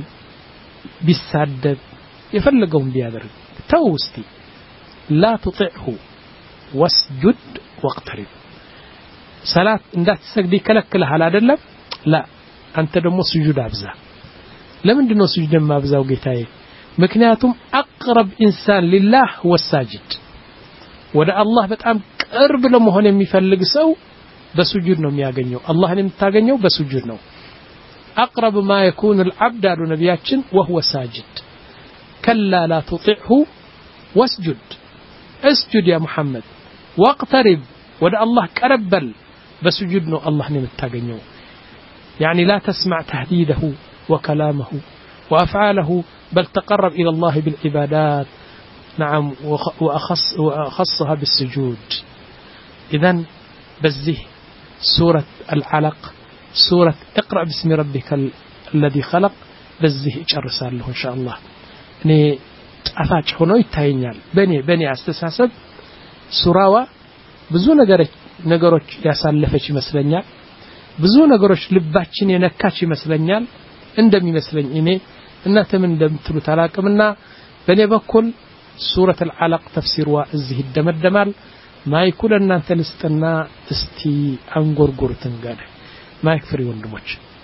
بيسادد يفلقون بيدرك توستي لا تطعه واسجد واقترب صلاة اندات تسجدي كلكلها على دلم لا أنت دمو سجود أبزا لمن دنو سجود ما أبزا وقيتاي مكنياتهم أقرب إنسان لله هو الساجد ودا الله بتأم قرب لمهون يميفلق سو بسجود نوم ياغنيو الله نمتاغنيو بسجود نوم أقرب ما يكون العبد على نبياتشن وهو ساجد كلا لا تطعه واسجد اسجد يا محمد واقترب ودا الله كربل بسجود نوم الله نمتاغنيو يعني لا تسمع تهديده وكلامه وأفعاله بل تقرب إلى الله بالعبادات نعم وأخص وأخصها بالسجود إذن بزه سورة العلق سورة اقرأ باسم ربك الذي خلق بزه يرسل له إن شاء الله ني أفاج هنا يتاينيال بني بني أستساسب سوراوا بزو نغرش نغروش ياسالفش يመስለኛል ብዙ ነገሮች ልባችን የነካች ይመስለኛል እንደሚመስለኝ እኔ እናንተ ምን እንደምትሉት አላቅምና በኔ በኩል ሱረቱ አልዓለቅ ተፍሲርዋ እዚህ ይደመደማል ማይኩል እናንተ ልስጥና እስቲ አንጎርጎርትን ጋር ማይክ ፍሪ ወንድሞች